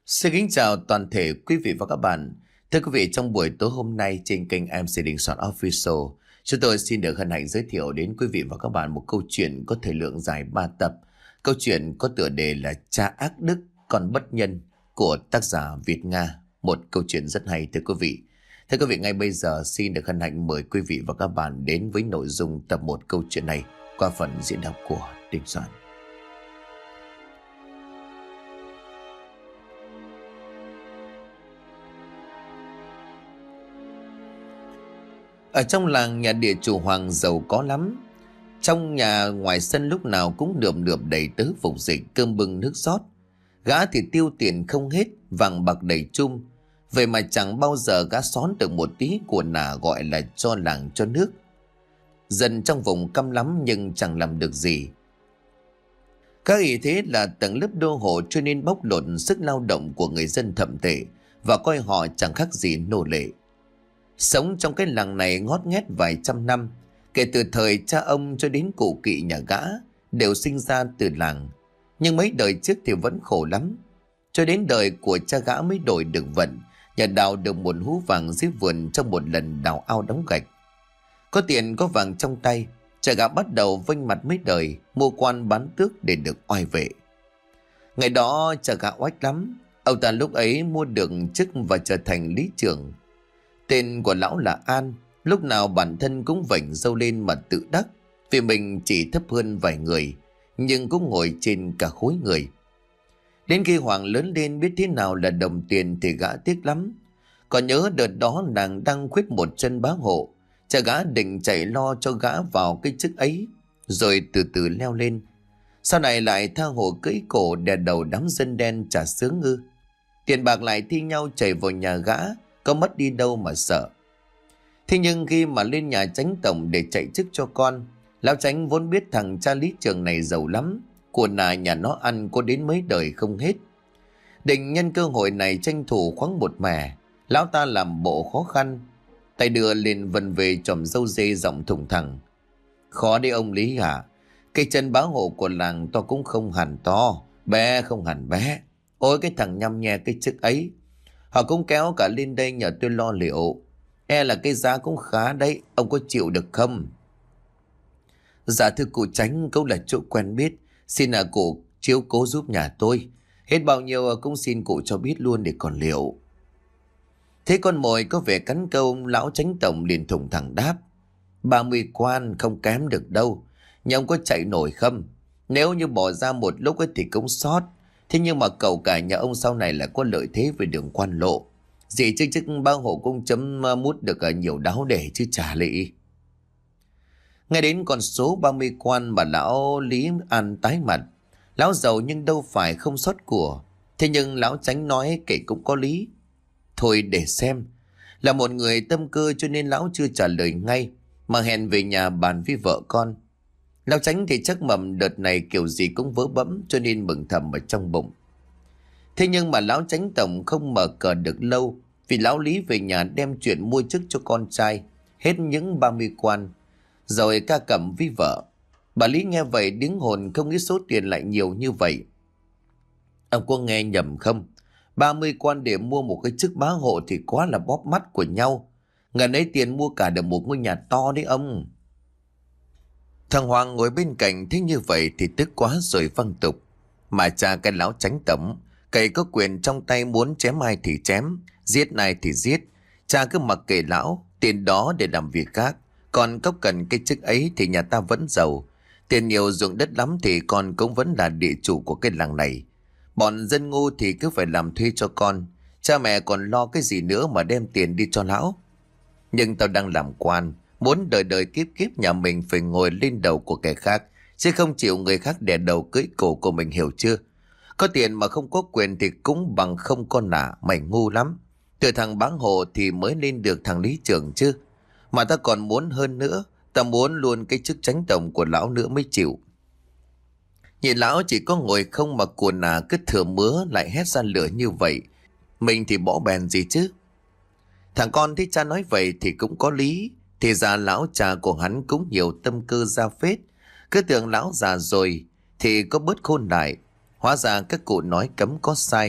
Xin kính chào toàn thể quý vị và các bạn. Thưa quý vị, trong buổi tối hôm nay trên kênh MC Đình Soạn Official, chúng tôi xin được hân hạnh giới thiệu đến quý vị và các bạn một câu chuyện có thời lượng dài 3 tập. Câu chuyện có tựa đề là Cha ác đức, con bất nhân của tác giả Việt Nga. Một câu chuyện rất hay thưa quý vị. Thưa quý vị, ngay bây giờ xin được hân hạnh mời quý vị và các bạn đến với nội dung tập 1 câu chuyện này qua phần diễn đọc của Đình Soạn. Ở trong làng, nhà địa chủ Hoàng giàu có lắm. Trong nhà ngoài sân lúc nào cũng nườm nượp đầy tớ phục dịch, cơm bưng nước rót. Gã thì tiêu tiền không hết, vàng bạc đầy chung. Vậy mà chẳng bao giờ gã xón được một tí của nà gọi là cho làng cho nước. Dân trong vùng căm lắm nhưng chẳng làm được gì. Các ý thế là tầng lớp đô hộ cho nên bóc lột sức lao động của người dân thậm tệ và coi họ chẳng khác gì nô lệ. Sống trong cái làng này ngót nghét vài trăm năm, kể từ thời cha ông cho đến cụ kỵ nhà gã đều sinh ra từ làng. Nhưng mấy đời trước thì vẫn khổ lắm. Cho đến đời của cha gã mới đổi được vận, nhà đào được một hú vàng dưới vườn trong một lần đào ao đóng gạch. Có tiền có vàng trong tay, cha gã bắt đầu vênh mặt mấy đời, mua quan bán tước để được oai vệ. Ngày đó cha gã oách lắm. Ông ta lúc ấy mua được chức và trở thành lý trưởng. Tên của lão là An, lúc nào bản thân cũng vảnh râu lên mà tự đắc, vì mình chỉ thấp hơn vài người, nhưng cũng ngồi trên cả khối người. Đến khi Hoàng lớn lên biết thế nào là đồng tiền thì gã tiếc lắm. Còn nhớ đợt đó nàng đang khuyết một chân bá hộ, cha gã định chạy lo cho gã vào cái chức ấy, rồi từ từ leo lên. Sau này lại tha hồ cưỡi cổ đè đầu đám dân đen trả sướng ư. Tiền bạc lại thi nhau chảy vào nhà gã, có mất đi đâu mà sợ. Thế nhưng khi mà lên nhà chánh tổng để chạy chức cho con, lão chánh vốn biết thằng cha lý trường này giàu lắm, của nà nhà nó ăn có đến mấy đời không hết. Định nhân cơ hội này tranh thủ khoáng một mẻ, lão ta làm bộ khó khăn, tay đưa lên vần về chòm râu dê giọng thủng thẳng: Khó đấy ông Lý hả? Cái chân bá hộ của làng to cũng không hẳn to, bé không hẳn bé. Ôi cái thằng nhăm nhe cái chức ấy, họ cũng kéo cả lên đây nhờ tôi lo liệu. E là cái giá cũng khá đấy, ông có chịu được không? Dạ thưa cụ Chánh, câu là chỗ quen biết, xin cụ chiếu cố giúp nhà tôi. Hết bao nhiêu cũng xin cụ cho biết luôn để còn liệu. Thế con mồi có vẻ cắn câu, lão Chánh tổng liền thủng thẳng đáp: 30 quan không kém được đâu, nhưng ông có chạy nổi không? Nếu như bỏ ra một lúc ấy thì cũng sót. Thế nhưng mà cậu cả nhà ông sau này lại có lợi thế về đường quan lộ. Gì chứ chức ba hộ cũng chấm mút được nhiều đáo để chứ trả lị. Ngay đến con số 30 quan mà lão Lý An tái mặt. Lão giàu nhưng đâu phải không sót của. Thế nhưng lão Chánh nói kể cũng có lý. Thôi để xem. Là một người tâm cơ cho nên lão chưa trả lời ngay, mà hẹn về nhà bàn với vợ con. Lão Chánh thì chắc mầm đợt này kiểu gì cũng vỡ bẫm, cho nên mừng thầm ở trong bụng. Thế nhưng mà lão Chánh tổng không mở cờ được lâu, vì lão Lý về nhà đem chuyện mua chức cho con trai hết những 30 quan, rồi ca cẩm với vợ. Bà Lý nghe vậy đứng hồn, không nghĩ số tiền lại nhiều như vậy. Ông có nghe nhầm không? 30 quan để mua một cái chức bá hộ thì quá là bóp mắt của nhau. Ngần ấy tiền mua cả được một ngôi nhà to đấy ông. Thằng Hoàng ngồi bên cạnh thấy như vậy thì tức quá rồi văng tục: Mà cha cái lão Chánh tổng, cậy có quyền trong tay, muốn chém ai thì chém, giết ai thì giết. Cha cứ mặc kệ lão, tiền đó để làm việc khác. Còn có cần cái chức ấy thì nhà ta vẫn giàu. Tiền nhiều ruộng đất lắm thì con cũng vẫn là địa chủ của cái làng này. Bọn dân ngu thì cứ phải làm thuê cho con. Cha mẹ còn lo cái gì nữa mà đem tiền đi cho lão. Nhưng tao đang làm quan, muốn đời đời kiếp kiếp nhà mình phải ngồi lên đầu của kẻ khác, chứ không chịu người khác đè đầu cưỡi cổ của mình, hiểu chưa? Có tiền mà không có quyền thì cũng bằng không con nả, mày ngu lắm. Từ thằng báng hộ thì mới lên được thằng lý trưởng chứ. Mà ta còn muốn hơn nữa, ta muốn luôn cái chức chánh tổng của lão nữa mới chịu. Nhìn lão chỉ có ngồi không mà của nả cứ thừa mứa lại hét ra lửa như vậy, mình thì bỏ bèn gì chứ. Thằng con thấy cha nói vậy thì cũng có lý. Thì ra lão cha của hắn cũng nhiều tâm cơ ra phết. Cứ tưởng lão già rồi thì có bớt khôn lại. Hóa ra các cụ nói cấm có sai.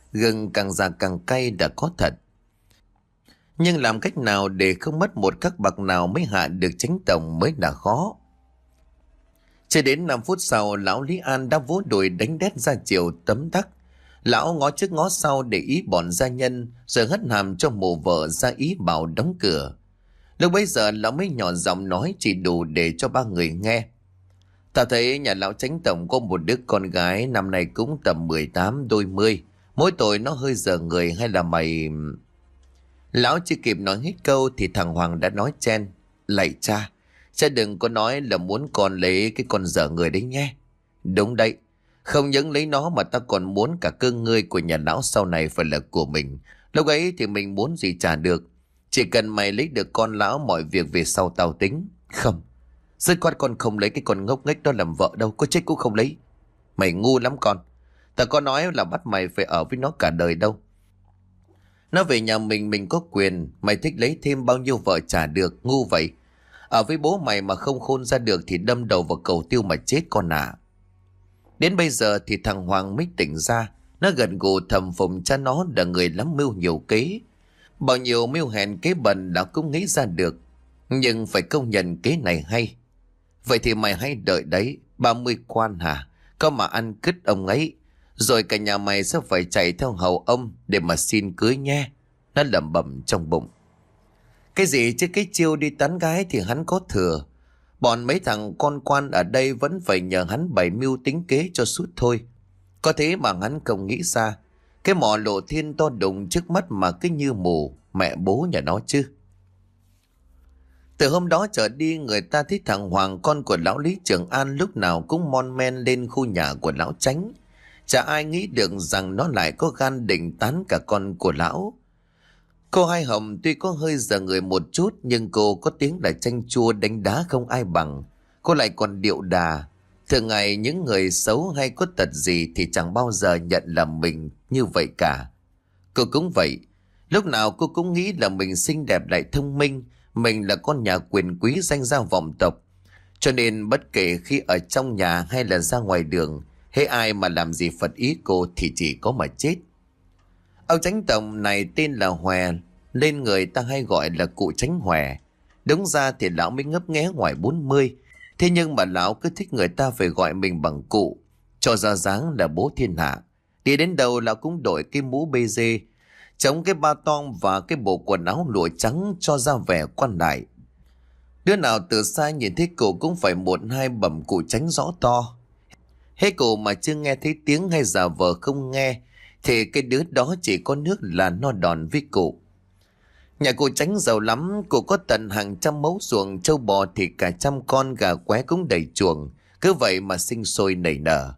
Gừng càng già càng cay đã có thật. Nhưng làm cách nào để không mất một khắc bạc nào mới hạ được Chánh Tổng mới là khó. Chưa đến 5 phút sau, lão Lý An đã vỗ đùi đánh đét ra chiều tấm tắc. Lão ngó trước ngó sau để ý bọn gia nhân, rồi hất hàm cho mụ vợ ra ý bảo đóng cửa. Lúc bấy giờ lão mới nhỏ giọng nói chỉ đủ để cho ba người nghe. Ta thấy nhà lão Chánh Tổng có một đứa con gái năm nay cũng tầm 18 đôi 10. Mỗi tội nó hơi dở người hay là mày... Lão chưa kịp nói hết câu thì thằng Hoàng đã nói chen. Lạy cha, cha đừng có nói là muốn con lấy cái con dở người đấy nhé. Đúng đấy, không những lấy nó mà ta còn muốn cả cơ ngơi của nhà lão sau này phải là của mình. Lúc ấy thì mình muốn gì trả được. Chỉ cần mày lấy được con lão mọi việc về sau tao tính. Không, dứt khoát con không lấy cái con ngốc nghếch đó làm vợ đâu, có chết cũng không lấy. Mày ngu lắm con. Ta có nói là bắt mày phải ở với nó cả đời đâu. Nó về nhà mình có quyền. Mày thích lấy thêm bao nhiêu vợ trả được, ngu vậy. Ở với bố mày mà không khôn ra được thì đâm đầu vào cầu tiêu mà chết con à. Đến bây giờ thì thằng Hoàng mới tỉnh ra. Nó gần gù thầm phụng cha nó là người lắm mưu nhiều kế. Bao nhiêu mưu hèn kế bẩn đã cũng nghĩ ra được. Nhưng phải công nhận kế này hay. Vậy thì mày hãy đợi đấy, 30 quan hả? Có mà ăn cứt ông ấy. Rồi cả nhà mày sẽ phải chạy theo hầu ông để mà xin cưới nhé. Nó lẩm bẩm trong bụng. Cái gì chứ cái chiêu đi tán gái thì hắn có thừa. Bọn mấy thằng con quan ở đây vẫn phải nhờ hắn bày mưu tính kế cho suốt thôi. Có thế mà hắn không nghĩ ra. Cái mỏ lộ thiên to đùng trước mắt mà cứ như mù mẹ bố nhà nó chứ. Từ hôm đó trở đi người ta thấy thằng Hoàng con của lão Lý Trường An lúc nào cũng mon men lên khu nhà của lão Chánh. Chả ai nghĩ được rằng nó lại có gan định tán cả con của lão. Cô Hai Hồng tuy có hơi dở người một chút nhưng cô có tiếng là chanh chua đánh đá không ai bằng. Cô lại còn điệu đà. Thường ngày những người xấu hay có tật gì thì chẳng bao giờ nhận là mình như vậy cả. Cô cũng vậy. Lúc nào cô cũng nghĩ là mình xinh đẹp lại thông minh. Mình là con nhà quyền quý danh gia vọng tộc. Cho nên bất kể khi ở trong nhà hay là ra ngoài đường, hễ ai mà làm gì phật ý cô thì chỉ có mà chết. Ông Chánh Tổng này tên là Hòe, nên người ta hay gọi là cụ Chánh Hòe. Đúng ra thì lão mới ngấp nghé ngoài 40. Thế nhưng mà lão cứ thích người ta phải gọi mình bằng cụ, cho ra dáng là bố thiên hạ. Đi đến đâu lão cũng đội cái mũ bê dê, chống cái ba tong và cái bộ quần áo lụa trắng cho ra vẻ quan đại. Đứa nào từ xa nhìn thấy cụ cũng phải một hai bẩm cụ Chánh rõ to. Hết cụ mà chưa nghe thấy tiếng hay giả vờ không nghe thì cái đứa đó chỉ có nước là no đòn với cụ. Nhà cụ Chánh giàu lắm, cụ có tận hàng trăm mẫu ruộng, trâu bò thì cả trăm con gà qué cũng đầy chuồng, cứ vậy mà sinh sôi nảy nở.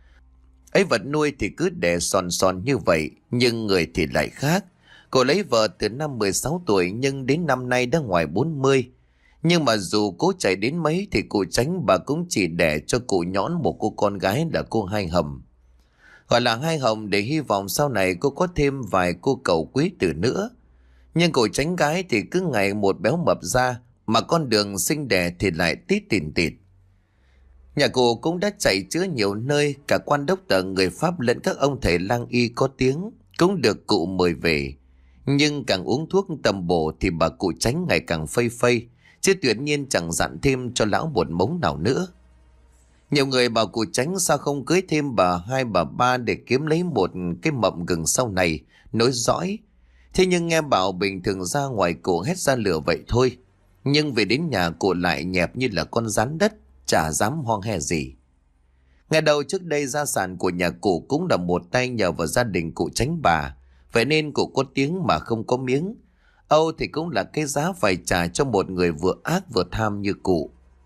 Ấy vật nuôi thì cứ đẻ sòn sòn như vậy, nhưng người thì lại khác. Cô lấy vợ từ năm 16 tuổi nhưng đến năm nay đã ngoài 40. Nhưng mà dù cố chạy đến mấy thì cụ Chánh bà cũng chỉ đẻ cho cụ nhõn một cô con gái là cô Hai Hồng. Gọi là Hai Hồng để hy vọng sau này cô có thêm vài cô cậu quý tử nữa. Nhưng cụ Chánh gái thì cứ ngày một béo mập ra, mà con đường sinh đẻ thì lại tít tìn tịt. Nhà cụ cũng đã chạy chữa nhiều nơi, cả quan đốc tờ người Pháp lẫn các ông thầy lang y có tiếng cũng được cụ mời về. Nhưng càng uống thuốc tầm bổ thì bà cụ Chánh ngày càng phây phây, chứ tuyệt nhiên chẳng dặn thêm cho lão một mống nào nữa. Nhiều người bảo cụ Chánh sao không cưới thêm bà hai bà ba để kiếm lấy một cái mậm gừng sau này nối dõi. Thế nhưng nghe bảo bình thường ra ngoài cụ hét ra lửa vậy thôi. Nhưng về đến nhà cụ lại nhẹp như là con rắn đất, chả dám hoang he gì. Ngày đầu trước đây gia sản của nhà cụ cũng là một tay nhờ vào gia đình cụ Chánh bà. Vậy nên cụ có tiếng mà không có miếng. Âu thì cũng là cái giá phải trả cho một người vừa ác vừa tham như cụ.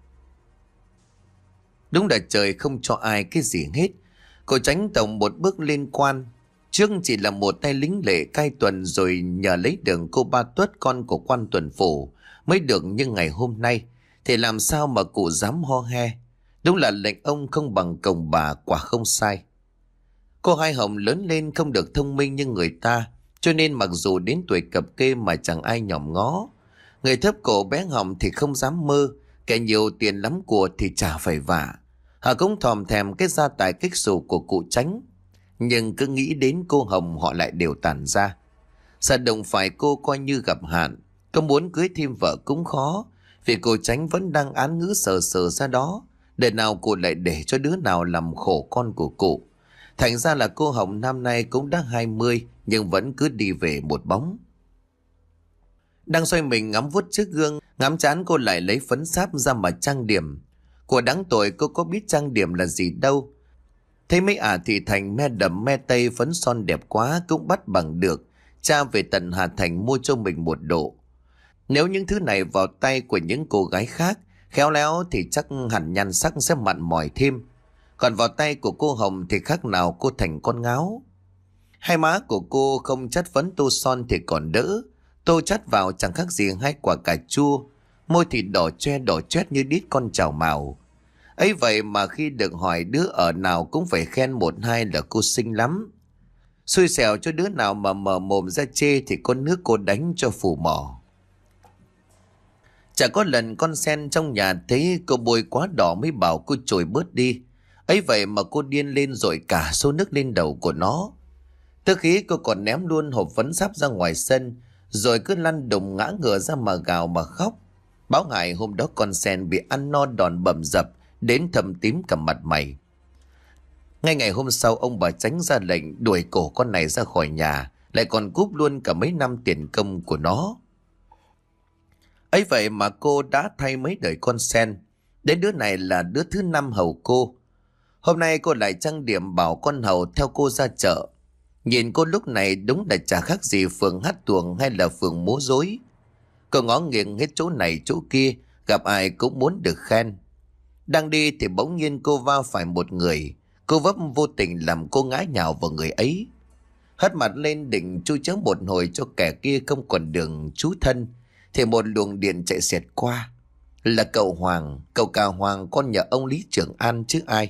Đúng là trời không cho ai cái gì hết. Cụ Chánh Tổng một bước lên quan. Trước chỉ là một tay lính lệ cai tuần, rồi nhờ lấy đường cô Ba Tuất con của quan tuần phủ mới được, như ngày hôm nay thì làm sao mà cụ dám ho he. Đúng là lệnh ông không bằng cồng bà, quả không sai. Cô Hai Hồng lớn lên không được thông minh như người ta, cho nên mặc dù đến tuổi cập kê mà chẳng ai nhòm ngó. Người thấp cổ bé họng thì không dám mơ, kẻ nhiều tiền lắm của thì chả phải vả. Họ cũng thòm thèm cái gia tài kích xù của cụ Chánh. Nhưng cứ nghĩ đến cô Hồng họ lại đều tản ra. Sợ đụng phải cô coi như gặp hạn. Có muốn cưới thêm vợ cũng khó, vì cô Tránh vẫn đang án ngữ sờ sờ ra đó. Đời nào cô lại để cho đứa nào làm khổ con của cụ. Thành ra là cô Hồng năm nay cũng đã 20, nhưng vẫn cứ đi về một bóng. Đang xoay mình ngắm vuốt trước gương, ngắm chán cô lại lấy phấn sáp ra mà trang điểm. Của đáng tội cô có biết trang điểm là gì đâu. Thấy mấy ả thì Thành me đậm me tây phấn son đẹp quá cũng bắt bằng được. Cha về tận Hà Thành mua cho mình một độ. Nếu những thứ này vào tay của những cô gái khác, khéo léo thì chắc hẳn nhan sắc sẽ mặn mòi thêm. Còn vào tay của cô Hồng thì khác nào cô thành con ngáo. Hai má của cô không chất phấn tô son thì còn đỡ. Tô chất vào chẳng khác gì hai quả cà chua. Môi thì đỏ choét như đít con trào mào. Ấy vậy mà khi được hỏi đứa ở nào cũng phải khen một hai là cô xinh lắm. Xui xẻo cho đứa nào mà mở mồm ra chê thì con nước cô đánh cho phù mỏ. Chả có lần con sen trong nhà thấy cô bôi quá đỏ mới bảo cô chồi bớt đi. Ấy vậy mà cô điên lên rồi cả xô nước lên đầu của nó. Tức khí cô còn ném luôn hộp phấn sáp ra ngoài sân, rồi cứ lăn đùng ngã ngửa ra mà gào mà khóc. Báo ngại hôm đó con sen bị ăn no đòn bầm dập đến thâm tím cả mặt mày. Ngay ngày hôm sau ông bà Chánh ra lệnh đuổi cổ con này ra khỏi nhà, lại còn cúp luôn cả mấy năm tiền công của nó. Ấy vậy mà cô đã thay mấy đời con sen. Đến đứa này là đứa thứ 5 hầu cô. Hôm nay cô lại trang điểm bảo con hầu theo cô ra chợ. Nhìn cô lúc này đúng là chả khác gì phường hát tuồng hay là phường múa rối. Cô ngó nghiêng hết chỗ này chỗ kia, gặp ai cũng muốn được khen. Đang đi thì bỗng nhiên cô va phải một người. Cô vấp vô tình làm cô ngã nhào vào người ấy. Hất mặt lên định chui chớm một hồi cho kẻ kia không còn đường trú thân, thì một luồng điện chạy xẹt qua. Là cậu Hoàng, cậu cả Hoàng, con nhà ông Lý Trường An chứ ai.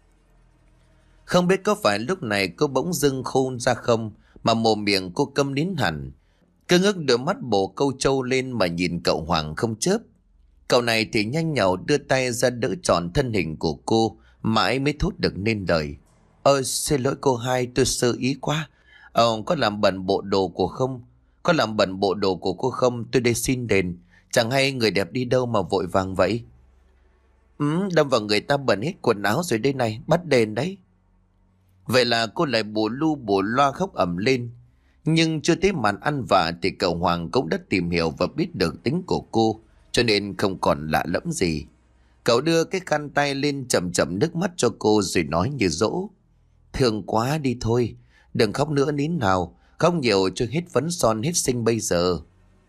Không biết có phải lúc này cô bỗng dưng khôn ra không, mà mồm miệng cô câm nín hẳn. Cứ ngước đôi mắt bồ câu trâu lên mà nhìn cậu Hoàng không chớp. Cậu này thì nhanh nhảu đưa tay ra đỡ tròn thân hình của cô, mãi mới thốt được nên lời. Xin lỗi cô hai, tôi sơ ý quá. Có làm bẩn bộ đồ của không? Có làm bẩn bộ đồ của cô không? Tôi đây xin đền. Chẳng hay người đẹp đi đâu mà vội vàng vậy? Đâm vào người ta bẩn hết quần áo rồi đây này, bắt đền đấy. Vậy là cô lại bù lu bù loa khóc ầm lên. Nhưng chưa tới màn ăn vạ thì cậu Hoàng cũng đã tìm hiểu và biết được tính của cô, cho nên không còn lạ lẫm gì. Cậu đưa cái khăn tay lên chậm chậm nước mắt cho cô rồi nói như dỗ. Thương quá đi thôi, đừng khóc nữa nín nào, khóc nhiều cho hết phấn son hết xinh bây giờ.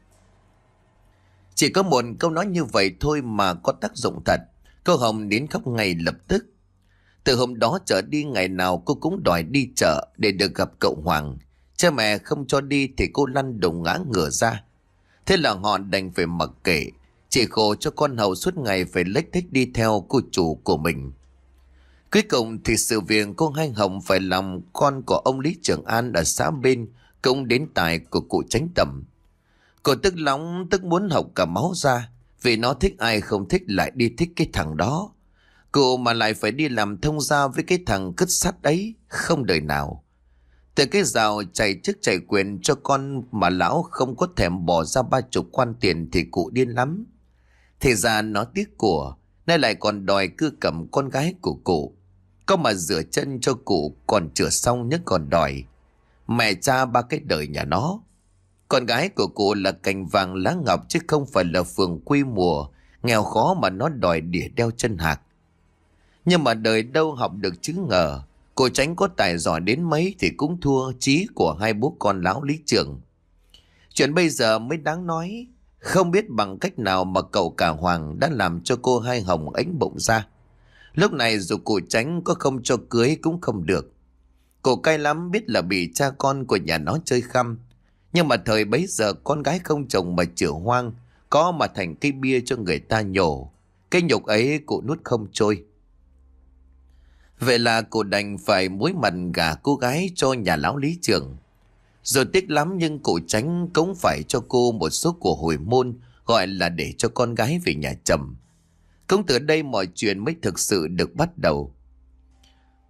Chỉ có một câu nói như vậy thôi mà có tác dụng thật. Cô Hồng đến khóc ngay lập tức. Từ hôm đó trở đi ngày nào cô cũng đòi đi chợ để được gặp cậu Hoàng. Cha mẹ không cho đi thì cô lăn đùng ngã ngửa ra. Thế là họ đành phải mặc kệ, chỉ khổ cho con hầu suốt ngày phải lếch thếch đi theo cô chủ của mình. Cuối cùng thì sự việc cô Hai Hồng phải làm con của ông Lý Trường An ở xã bên cũng đến tài của cụ Chánh Tầm. Cô tức lóng tức muốn học cả máu ra, vì nó thích ai không thích lại đi thích cái thằng đó. Cô mà lại phải đi làm thông gia với cái thằng cứt sắt ấy, không đời nào. Từ cái rào chạy chức chạy quyền cho con mà lão không có thèm bỏ ra 30 quan tiền thì cụ điên lắm. Thì ra nó tiếc của, nay lại còn đòi cưa cầm con gái của cụ. Có mà rửa chân cho cụ còn chữa xong nhất còn đòi. Mẹ cha ba cái đời nhà nó. Con gái của cụ là cành vàng lá ngọc chứ không phải là phường quy mùa, nghèo khó mà nó đòi đỉa đeo chân hạc. Nhưng mà đời đâu học được chữ ngờ. Cô Tránh có tài giỏi đến mấy thì cũng thua chí của hai bố con lão Lý Trường. Chuyện bây giờ mới đáng nói. Không biết bằng cách nào mà cậu cả Hoàng đã làm cho cô Hai Hồng ánh bụng ra. Lúc này dù cô Tránh có không cho cưới cũng không được. Cô cay lắm biết là bị cha con của nhà nó chơi khăm. Nhưng mà thời bấy giờ con gái không chồng mà chữa hoang, có mà thành cây bia cho người ta nhổ. Cái nhục ấy cụ nuốt không trôi. Vậy là cô đành phải muối mặn gả cô gái cho nhà lão Lý Trường. Rồi tiếc lắm nhưng cụ Tránh cũng phải cho cô một số của hồi môn, gọi là để cho con gái về nhà chồng. Cũng từ đây mọi chuyện mới thực sự được bắt đầu.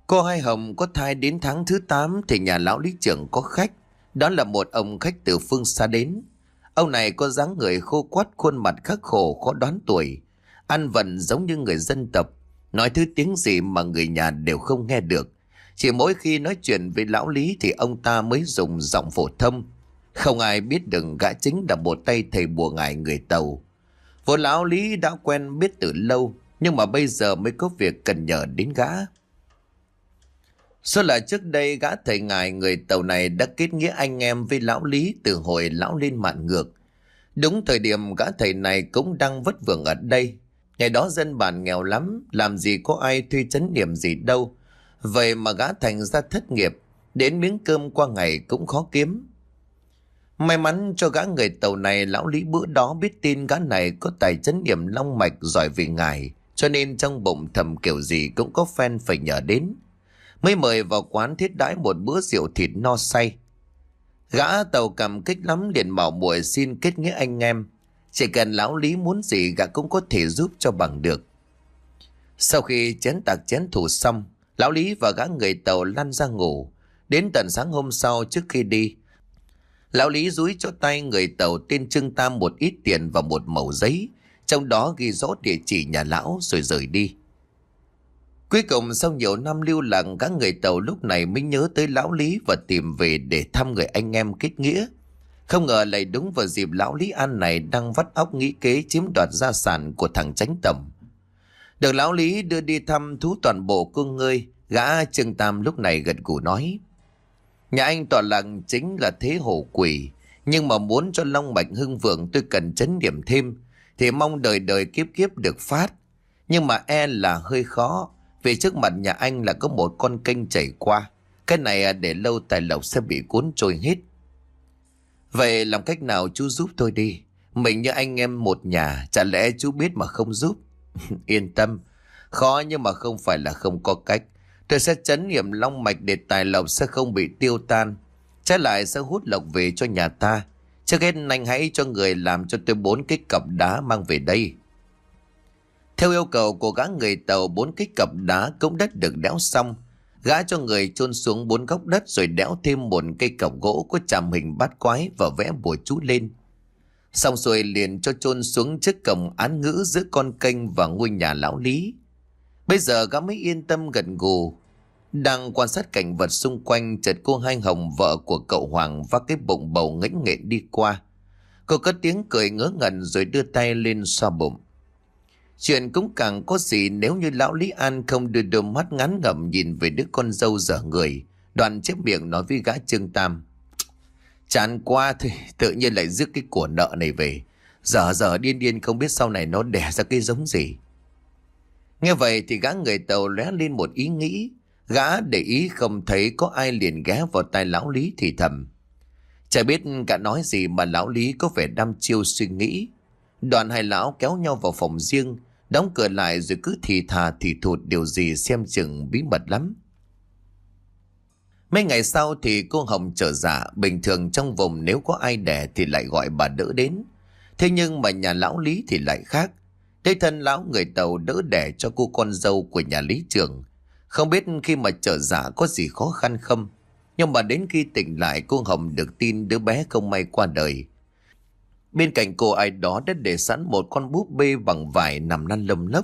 Cô Hai Hồng có thai đến tháng thứ 8 thì nhà lão lý trưởng có khách. Đó là một ông khách từ phương xa đến. Ông này có dáng người khô quắt, khuôn mặt khắc khổ khó đoán tuổi, ăn vận giống như người dân tộc, nói thứ tiếng gì mà người nhà đều không nghe được. Chỉ mỗi khi nói chuyện với lão Lý thì ông ta mới dùng giọng phổ thông. Không ai biết được gã chính là một tay thầy bùa ngải người Tàu. Vốn lão Lý đã quen biết từ lâu, nhưng mà bây giờ mới có việc cần nhờ đến gã. Số là trước đây gã thầy ngài người Tàu này đã kết nghĩa anh em với lão Lý từ hồi lão lên mạn ngược. Đúng thời điểm gã thầy này cũng đang vất vưởng ở đây. Ngày đó dân bản nghèo lắm, làm gì có ai thuê trấn điểm gì đâu. Vậy mà gã thành ra thất nghiệp, đến miếng cơm qua ngày cũng khó kiếm. May mắn cho gã người Tàu này, lão Lý bữa đó biết tin gã này có tài trấn điểm long mạch giỏi về ngài, cho nên trong bụng thầm kiểu gì cũng có fan phải nhờ đến. Mới mời vào quán thiết đãi một bữa rượu thịt no say. Gã Tàu cảm kích lắm, liền mạo muội xin kết nghĩa anh em. Chỉ cần lão Lý muốn gì gã cũng có thể giúp cho bằng được. Sau khi chén tạc chén thủ xong, lão Lý và gã người Tàu lăn ra ngủ. Đến tận sáng hôm sau trước khi đi, lão Lý dúi cho tay người Tàu tên Trương Tam một ít tiền và một mẩu giấy, trong đó ghi rõ địa chỉ nhà lão, rồi rời đi. Cuối cùng sau nhiều năm lưu lạc, các người Tàu lúc này mới nhớ tới lão Lý và tìm về để thăm người anh em kết nghĩa. Không ngờ lại đúng vào dịp lão Lý An này đang vắt óc nghĩ kế chiếm đoạt gia sản của thằng Chánh Tổng. Được lão Lý đưa đi thăm thú toàn bộ cô ngươi, gã Trương Tam lúc này gật gù nói: nhà anh tọa lạc chính là thế hổ quỷ, nhưng mà muốn cho long mạch hưng vượng tôi cần trấn điểm thêm, thì mong đời đời kiếp kiếp được phát. Nhưng mà e là hơi khó, vì trước mặt nhà anh là có một con kênh chảy qua. Cái này để lâu tài lộc sẽ bị cuốn trôi hết. Vậy làm cách nào chú giúp tôi đi. Mình như anh em một nhà, chả lẽ chú biết mà không giúp? Yên tâm, khó nhưng mà không phải là không có cách. Tôi sẽ trấn nghiệm long mạch để tài lộc sẽ không bị tiêu tan, trái lại sẽ hút lộc về cho nhà ta. Trước hết anh hãy cho người làm cho tôi 4 cái cặp đá mang về đây. Theo yêu cầu của gã người Tàu, 4 cái cặp đá cũng đất được đẽo xong. Gã cho người chôn xuống 4 góc đất, rồi đẽo thêm một cây cọc gỗ có chạm hình bát quái và vẽ bùa chú lên. Xong rồi liền cho chôn xuống trước cổng án ngữ giữa con kênh và ngôi nhà lão Lý. Bây giờ gã mới yên tâm gật gù. Đang quan sát cảnh vật xung quanh, chợt cô Hai Hồng, vợ của cậu Hoàng, vác cái bụng bầu nghếch nghện đi qua. Cô cất tiếng cười ngớ ngẩn rồi đưa tay lên xoa bụng. Chuyện cũng càng có gì nếu như lão Lý An không đưa đôi mắt ngán ngẩm nhìn về đứa con dâu dở người, đoạn chép miệng nói với gã Trương Tam: chán quá thôi, tự nhiên lại rước cái của nợ này về. Dở điên điên không biết sau này nó đẻ ra cái giống gì. Nghe vậy thì gã người Tàu lóe lên một ý nghĩ. Gã để ý không thấy có ai, liền ghé vào tai lão Lý thì thầm. Chả biết cả nói gì mà lão Lý có vẻ đăm chiêu suy nghĩ. Đoạn hai lão kéo nhau vào phòng riêng, đóng cửa lại rồi cứ thì thà thì thụt điều gì xem chừng bí mật lắm. Mấy ngày sau thì cô Hồng trở dạ. Bình thường trong vùng nếu có ai đẻ thì lại gọi bà đỡ đến. Thế nhưng mà nhà lão Lý thì lại khác. Thế thân lão người Tàu đỡ đẻ cho cô con dâu của nhà Lý Trường. Không biết khi mà trở dạ có gì khó khăn không. Nhưng mà đến khi tỉnh lại, cô Hồng được tin đứa bé không may qua đời. Bên cạnh cô ai đó đã để sẵn một con búp bê bằng vải nằm lăn lông lốc.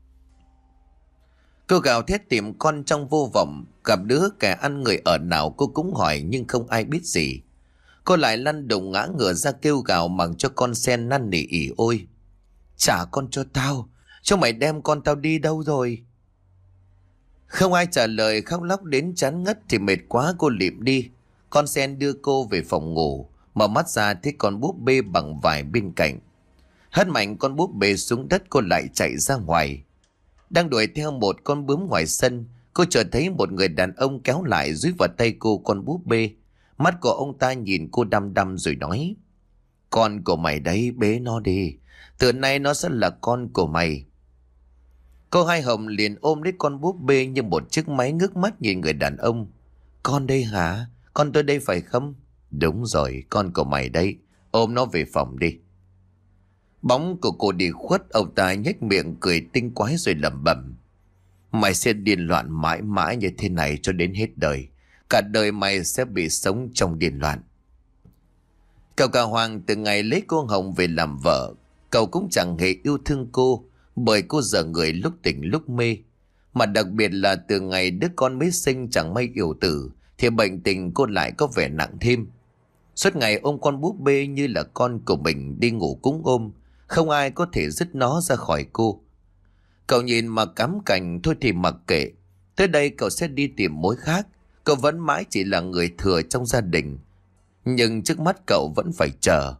Cô gào thét tìm con trong vô vọng. Gặp đứa kẻ ăn người ở nào cô cũng hỏi, nhưng không ai biết gì. Cô lại lăn đùng ngã ngửa ra kêu gào, mặc cho con sen năn nỉ ỉ ôi: trả con cho tao, cho mày đem con tao đi đâu rồi? Không ai trả lời, khóc lóc đến chán ngất thì mệt quá cô lịm đi. Con sen đưa cô về phòng ngủ, mở mắt ra thấy con búp bê bằng vải bên cạnh. Hất mạnh con búp bê xuống đất, cô lại chạy ra ngoài. Đang đuổi theo một con bướm ngoài sân, cô chợt thấy một người đàn ông kéo lại dúi vào tay cô con búp bê. Mắt của ông ta nhìn cô đăm đăm rồi nói: con của mày đấy, bế nó đi, từ nay nó sẽ là con của mày. Cô Hai Hồng liền ôm lấy con búp bê như một chiếc máy, ngước mắt nhìn người đàn ông. Con đây hả? Con tôi đây phải không? Đúng rồi, con của mày đây, ôm nó về phòng đi. Bóng của cô đi khuất, ông ta nhếch miệng cười tinh quái rồi lẩm bẩm: Mày sẽ điên loạn mãi mãi như thế này cho đến hết đời. Cả đời mày sẽ bị sống trong điên loạn. Cậu cả Hoàng từ ngày lấy cô Hồng về làm vợ, cậu cũng chẳng hề yêu thương cô, bởi cô giờ người lúc tỉnh lúc mê. Mà đặc biệt là từ ngày đứa con mới sinh chẳng may yểu tử, thì bệnh tình cô lại có vẻ nặng thêm. Suốt ngày ôm con búp bê như là con của mình đi ngủ cũng ôm, không ai có thể dứt nó ra khỏi cô. Cậu nhìn mà cắm cành thôi thì mặc kệ. Tới đây cậu sẽ đi tìm mối khác. Cậu vẫn mãi chỉ là người thừa trong gia đình, nhưng trước mắt cậu vẫn phải chờ.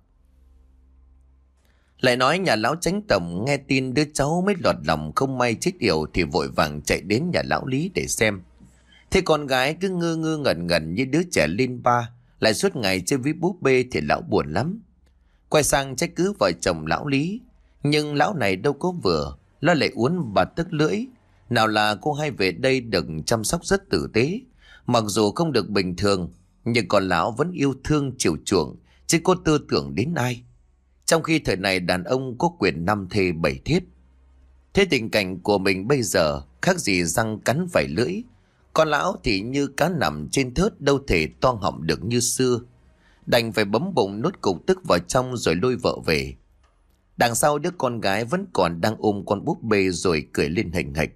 Lại nói nhà lão Chánh Tổng nghe tin đứa cháu mới lọt lòng không may chết yểu thì vội vàng chạy đến nhà lão Lý để xem. Thế con gái cứ ngơ ngơ ngẩn ngẩn như đứa trẻ lên ba, lại suốt ngày chơi với búp bê thì lão buồn lắm. Quay sang trách cứ vợ chồng lão Lý, nhưng lão này đâu có vừa, nó lại uốn bà tức lưỡi. Nào là cô hay về đây được chăm sóc rất tử tế, mặc dù không được bình thường, nhưng còn lão vẫn yêu thương chiều chuộng, chứ có tư tưởng đến ai. Trong khi thời này đàn ông có quyền 5 thê 7 thiếp. Thế tình cảnh của mình bây giờ khác gì răng cắn phải lưỡi. Con lão thì như cá nằm trên thớt, đâu thể toang họng được như xưa. Đành phải bấm bụng nuốt cục tức vào trong rồi lôi vợ về. Đằng sau đứa con gái vẫn còn đang ôm con búp bê rồi cười lên hình hịch.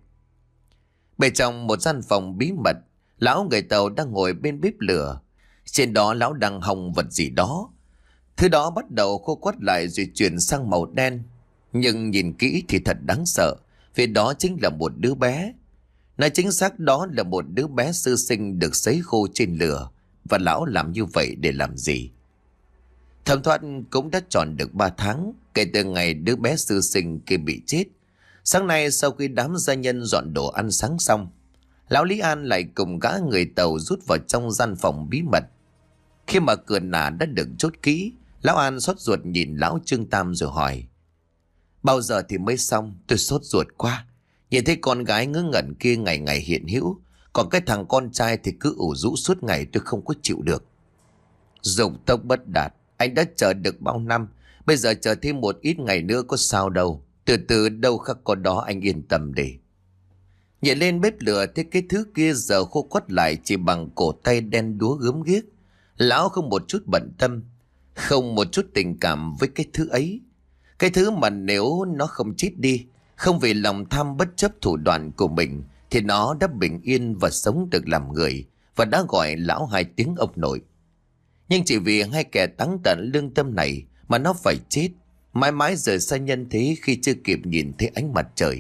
Bên trong một gian phòng bí mật, lão người Tàu đang ngồi bên bếp lửa. Trên đó lão đang hòng vật gì đó. Thứ đó bắt đầu khô quắt lại rồi chuyển sang màu đen. Nhưng nhìn kỹ thì thật đáng sợ, vì đó chính là một đứa bé. Nói chính xác đó là một đứa bé sơ sinh được sấy khô trên lửa. Và lão làm như vậy để làm gì? Thẩm Thoát cũng đã tròn được 3 tháng kể từ ngày đứa bé sơ sinh kia bị chết. Sáng nay sau khi đám gia nhân dọn đồ ăn sáng xong, lão Lý An lại cùng gã người Tàu rút vào trong gian phòng bí mật. Khi mà cửa nả đã được chốt kỹ, lão An sốt ruột nhìn lão Trương Tam rồi hỏi: bao giờ thì mới xong? Tôi sốt ruột quá. Nhìn thấy con gái ngớ ngẩn kia ngày ngày hiện hữu, còn cái thằng con trai thì cứ ủ rũ suốt ngày, tôi không có chịu được. Dụng tốc bất đạt, anh đã chờ được bao năm, bây giờ chờ thêm một ít ngày nữa có sao đâu. Từ từ đâu khắc có đó, anh yên tâm đi. Nhảy lên bếp lửa thấy cái thứ kia giờ khô quắt lại chỉ bằng cổ tay đen đúa gớm ghiếc. Lão không một chút bận tâm, không một chút tình cảm với cái thứ ấy. Cái thứ mà nếu nó không chết đi, không vì lòng tham bất chấp thủ đoạn của mình, thì nó đã bình yên và sống được làm người, và đã gọi lão 2 tiếng ông nội. Nhưng chỉ vì 2 kẻ táng tận lương tâm này mà nó phải chết, mãi mãi rời xa nhân thế khi chưa kịp nhìn thấy ánh mặt trời.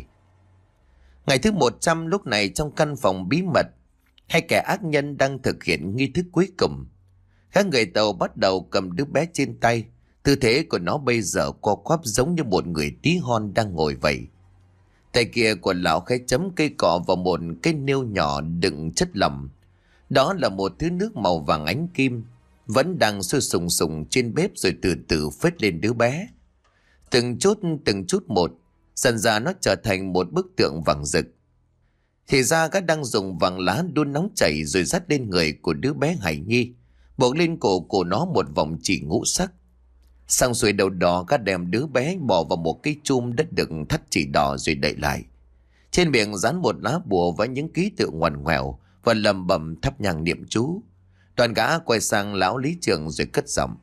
Ngày thứ 100 lúc này trong căn phòng bí mật, 2 kẻ ác nhân đang thực hiện nghi thức cuối cùng. Các người Tàu bắt đầu cầm đứa bé trên tay. Tư thế của nó bây giờ co quắp giống như một người tí hon đang ngồi vậy. Tay kia của lão khẽ chấm cây cọ vào một cái niêu nhỏ đựng chất lỏng. Đó là một thứ nước màu vàng ánh kim, vẫn đang sôi sùng sùng trên bếp rồi từ từ phết lên đứa bé. Từng chút một, dần ra nó trở thành một bức tượng vàng rực. Thì ra gã đang dùng vàng lá đun nóng chảy rồi dắt lên người của đứa bé Hải Nhi, buộc lên cổ của nó một vòng chỉ ngũ sắc. Xong xuôi đầu đó, gã đem đứa bé bỏ vào một cái chum đất được thắt chỉ đỏ rồi đậy lại. Trên miệng dán một lá bùa với những ký tự ngoằn ngoèo và lầm bầm thắp nhang niệm chú. Đoàn gã quay sang lão Lý Trường rồi cất giọng: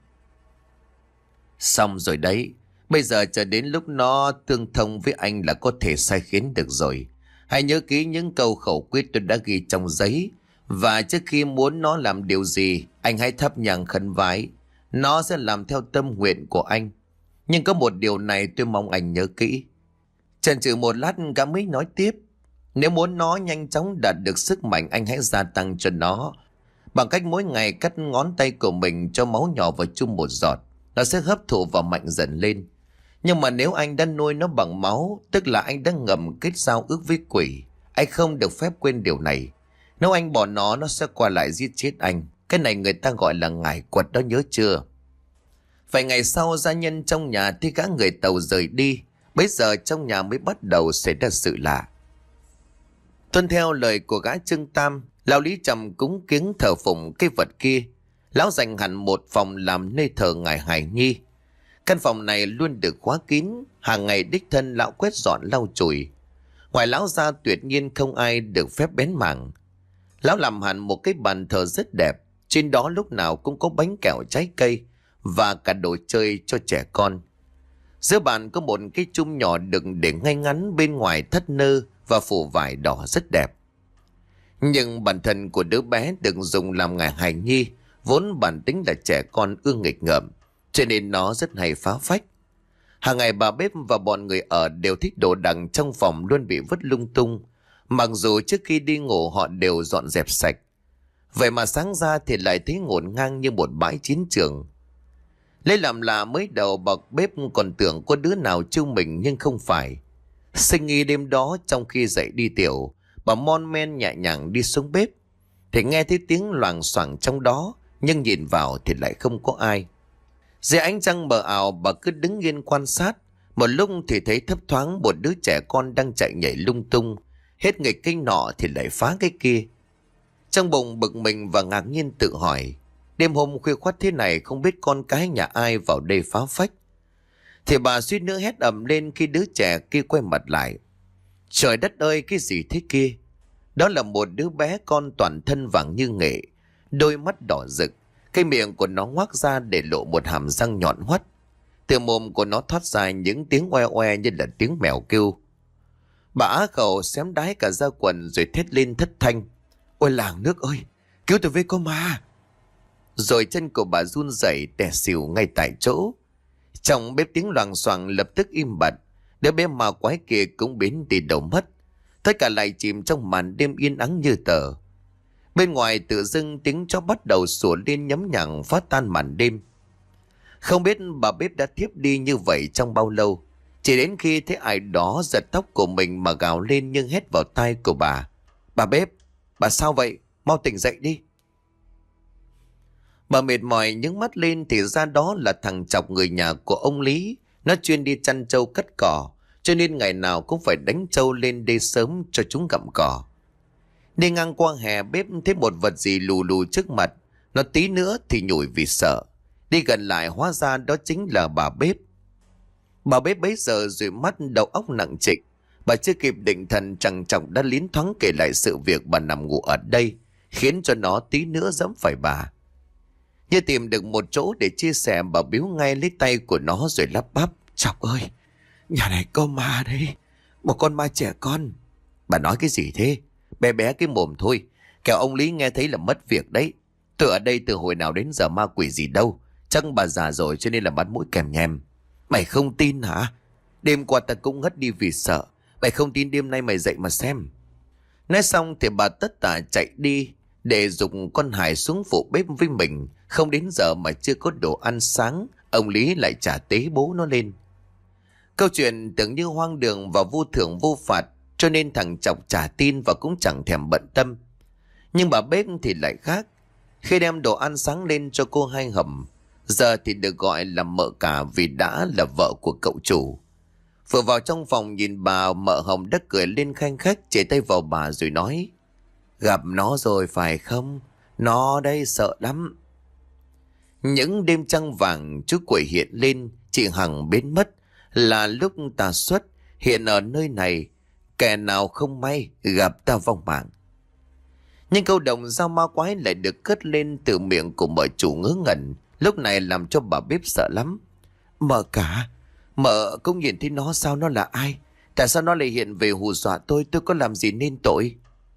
xong rồi đấy, bây giờ chờ đến lúc nó tương thông với anh là có thể sai khiến được rồi. Hãy nhớ kỹ những câu khẩu quyết tôi đã ghi trong giấy, và trước khi muốn nó làm điều gì, anh hãy thắp nhang khấn vái. Nó sẽ làm theo tâm nguyện của anh. Nhưng có một điều này tôi mong anh nhớ kỹ. Chần chừ một lát, gã mới nói tiếp: nếu muốn nó nhanh chóng đạt được sức mạnh, anh hãy gia tăng cho nó bằng cách mỗi ngày cắt ngón tay của mình cho máu nhỏ vào chung một giọt. Nó sẽ hấp thụ và mạnh dần lên. Nhưng mà nếu anh đã nuôi nó bằng máu, tức là anh đã ngầm kết giao ước với quỷ. Anh không được phép quên điều này. Nếu anh bỏ nó sẽ qua lại giết chết anh. Cái này người ta gọi là ngải quật đó, nhớ chưa? Vài ngày sau, gia nhân trong nhà thấy gã người Tàu rời đi. Bấy giờ trong nhà mới bắt đầu xảy ra sự lạ. Tuân theo lời của gã Trương Tam, lão Lý trầm cúng kiếng thờ phụng cái vật kia. Lão dành hẳn một phòng làm nơi thờ ngài Hải Nhi. Căn phòng này luôn được khóa kín, hàng ngày đích thân lão quét dọn lau chùi. Ngoài lão ra tuyệt nhiên không ai được phép bén mảng. Lão làm hẳn một cái bàn thờ rất đẹp, trên đó lúc nào cũng có bánh kẹo trái cây và cả đồ chơi cho trẻ con. Giữa bàn có một cái chum nhỏ đựng để ngay ngắn, bên ngoài thắt nơ và phủ vải đỏ rất đẹp. Nhưng bản thân của đứa bé được dùng làm ngài hài nhi, vốn bản tính là trẻ con ương nghịch ngợm, cho nên nó rất hay phá phách. Hàng ngày bà bếp và bọn người ở đều thích đồ đạc trong phòng luôn bị vứt lung tung, mặc dù trước khi đi ngủ họ đều dọn dẹp sạch. Vậy mà sáng ra thì lại thấy ngổn ngang như một bãi chiến trường. Lấy làm lạ, mới đầu bà bếp còn tưởng có đứa nào trêu mình nhưng không phải. Sinh nghi đêm đó trong khi dậy đi tiểu, bà mon men nhẹ nhàng đi xuống bếp thì nghe thấy tiếng loảng xoảng trong đó, nhưng nhìn vào thì lại không có ai. Dưới ánh trăng mờ ảo, bà cứ đứng yên quan sát. Một lúc thì thấy thấp thoáng một đứa trẻ con đang chạy nhảy lung tung, hết nghịch cái nọ thì lại phá cái kia. Trong bụng bực mình và ngạc nhiên tự hỏi, đêm hôm khuya khoắt thế này không biết con cái nhà ai vào đây phá phách. Thì bà suýt nữa hét ầm lên khi đứa trẻ kia quay mặt lại. Trời đất ơi, cái gì thế kia? Đó là một đứa bé con toàn thân vàng như nghệ, đôi mắt đỏ rực, cái miệng của nó ngoác ra để lộ một hàm răng nhọn hoắt. Từ mồm của nó thoát ra những tiếng oe oe như là tiếng mèo kêu. Bà á khẩu xém đái cả da quần rồi thét lên thất thanh. Ôi làng nước ơi, cứu tôi với, có ma! Rồi chân của bà run rẩy tè xỉu ngay tại chỗ. Trong bếp tiếng loảng xoảng lập tức im bặt. Đứa bé ma quái kia cũng biến đi đâu mất. Tất cả lại chìm trong màn đêm yên ắng như tờ. Bên ngoài tự dưng tiếng chó bắt đầu sủa lên nhấm nhặng phá tan màn đêm. Không biết bà bếp đã thiếp đi như vậy trong bao lâu. Chỉ đến khi thấy ai đó giật tóc của mình mà gào lên nhưng hét vào tai của bà. Bà bếp, bà sao vậy? Mau tỉnh dậy đi. Bà mệt mỏi nhướng mắt lên thì ra đó là thằng Chọc, người nhà của ông Lý. Nó chuyên đi chăn trâu cắt cỏ, cho nên ngày nào cũng phải đánh trâu lên đê sớm cho chúng gặm cỏ. Đi ngang qua hè, bếp thấy một vật gì lù lù trước mặt. Nó tí nữa thì nhủi vì sợ. Đi gần lại hóa ra đó chính là bà bếp. Bà bếp bấy giờ dụi mắt, đầu óc nặng trịch. Bà chưa kịp định thần, thằng Chọc đã liến thoáng kể lại sự việc bà nằm ngủ ở đây, khiến cho nó tí nữa dẫm phải bà. Như tìm được một chỗ để chia sẻ, bà biếu ngay lấy tay của nó rồi lắp bắp. Chọc ơi, nhà này có ma đấy, một con ma trẻ con. Bà nói cái gì thế? Bé bé cái mồm thôi, kẻo ông Lý nghe thấy là mất việc đấy. Tôi ở đây từ hồi nào đến giờ ma quỷ gì đâu, chắc bà già rồi cho nên là mắt mũi kèm nhèm. Mày không tin hả? Đêm qua ta cũng ngất đi vì sợ. Mày không tin, đêm nay mày dậy mà xem. Nói xong thì bà tất tả chạy đi để dùng con Hải xuống phụ bếp với mình. Không đến giờ mà chưa có đồ ăn sáng, ông Lý lại trả tế bố nó lên. Câu chuyện tưởng như hoang đường và vô thưởng vô phạt, cho nên thằng Chọc trả tin và cũng chẳng thèm bận tâm. Nhưng bà bếp thì lại khác. Khi đem đồ ăn sáng lên cho cô Hai Hầm, giờ thì được gọi là mợ cả vì đã là vợ của cậu chủ. Vừa vào trong phòng nhìn bà, mợ Hồng đã cười lên khanh khách, chỉ tay vào bà rồi nói: Gặp nó rồi phải không? Nó đây sợ lắm. Những đêm trăng vàng chú quỷ hiện lên, chị Hằng biến mất, là lúc ta xuất hiện ở nơi này. Kẻ nào không may gặp ta vong mạng. Nhưng câu đồng dao ma quái lại được cất lên từ miệng của mợ chủ ngớ ngẩn, lúc này làm cho bà bếp sợ lắm. Mợ cả, mợ cũng nhìn thấy nó sao? Nó là ai? Tại sao nó lại hiện về hù dọa tôi có làm gì nên tội?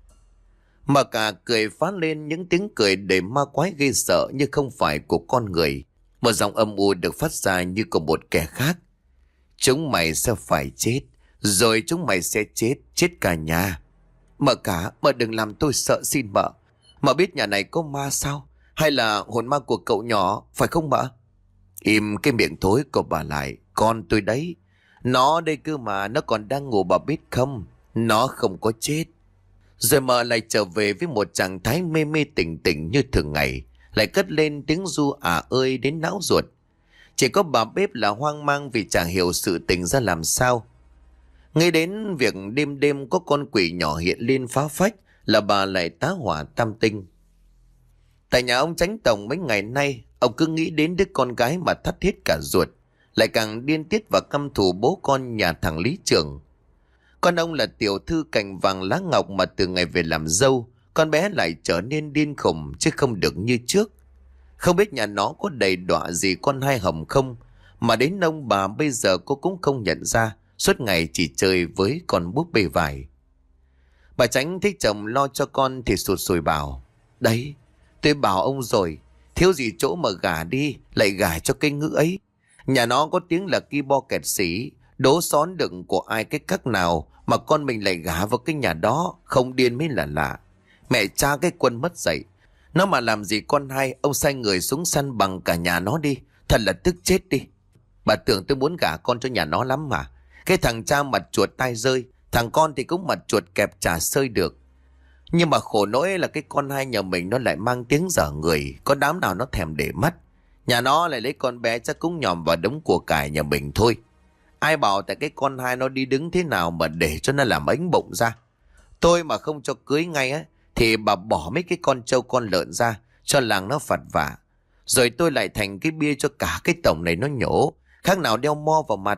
Mợ cả cười phá lên những tiếng cười đầy ma quái ghê sợ, như không phải của con người. Một giọng âm u được phát ra như của một kẻ khác. Chúng mày sẽ phải chết, rồi chúng mày sẽ chết, chết cả nhà. Mợ cả, mợ đừng làm tôi sợ xin mợ. Mợ biết nhà này có ma sao? Hay là hồn ma của cậu nhỏ, phải không mợ? Im cái miệng thối của bà lại, con tôi đấy. Nó đây cơ mà, nó còn đang ngủ, bà biết không? Nó không có chết. Rồi mợ lại trở về với một trạng thái mê mê tỉnh tỉnh như thường ngày, lại cất lên tiếng ru ơi đến não ruột. Chỉ có bà bếp là hoang mang vì chẳng hiểu sự tình ra làm sao. Ngay đến việc đêm đêm có con quỷ nhỏ hiện lên phá phách là bà lại tá hỏa tam tinh. Tại nhà ông Chánh Tổng mấy ngày nay, ông cứ nghĩ đến đứa con gái mà thắt hết cả ruột, lại càng điên tiết và căm thù bố con nhà thằng Lý Trường. Con ông là tiểu thư cành vàng lá ngọc mà từ ngày về làm dâu, con bé lại trở nên điên khùng chứ không được như trước. Không biết nhà nó có đầy đọa gì con hai Hồng không, mà đến ông bà bây giờ cô cũng không nhận ra, suốt ngày chỉ chơi với con búp bê vải. Bà Chánh thấy chồng lo cho con thì sụt sùi bảo: Đấy, tôi bảo ông rồi, thiếu gì chỗ mà gả đi, lại gả cho cái ngữ ấy. Nhà nó có tiếng là ki bo kẹt xỉ, đố xón đựng của ai cái cách nào mà con mình lại gả vào cái nhà đó, không điên mới là lạ. Mẹ cha cái Quân mất dạy, nó mà làm gì con hai, ông sai người xuống săn bằng cả nhà nó đi, thật là tức chết đi. Bà tưởng tôi muốn gả con cho nhà nó lắm mà. Cái thằng cha mặt chuột tai rơi, thằng con thì cũng mặt chuột kẹp chả sơi được. Nhưng mà khổ nỗi là cái con hai nhà mình nó lại mang tiếng dở người, có đám nào nó thèm để mắt. Nhà nó lại lấy con bé chắc cũng nhòm vào đống của cải nhà mình thôi. Ai bảo tại cái con hai nó đi đứng thế nào mà để cho nó làm ánh bụng ra. Tôi mà không cho cưới ngay á, thì bà bỏ mấy cái con trâu con lợn ra, cho làng nó phạt vả. Rồi tôi lại thành cái bia cho cả cái tổng này nó nhổ, khác nào đeo mo vào mặt.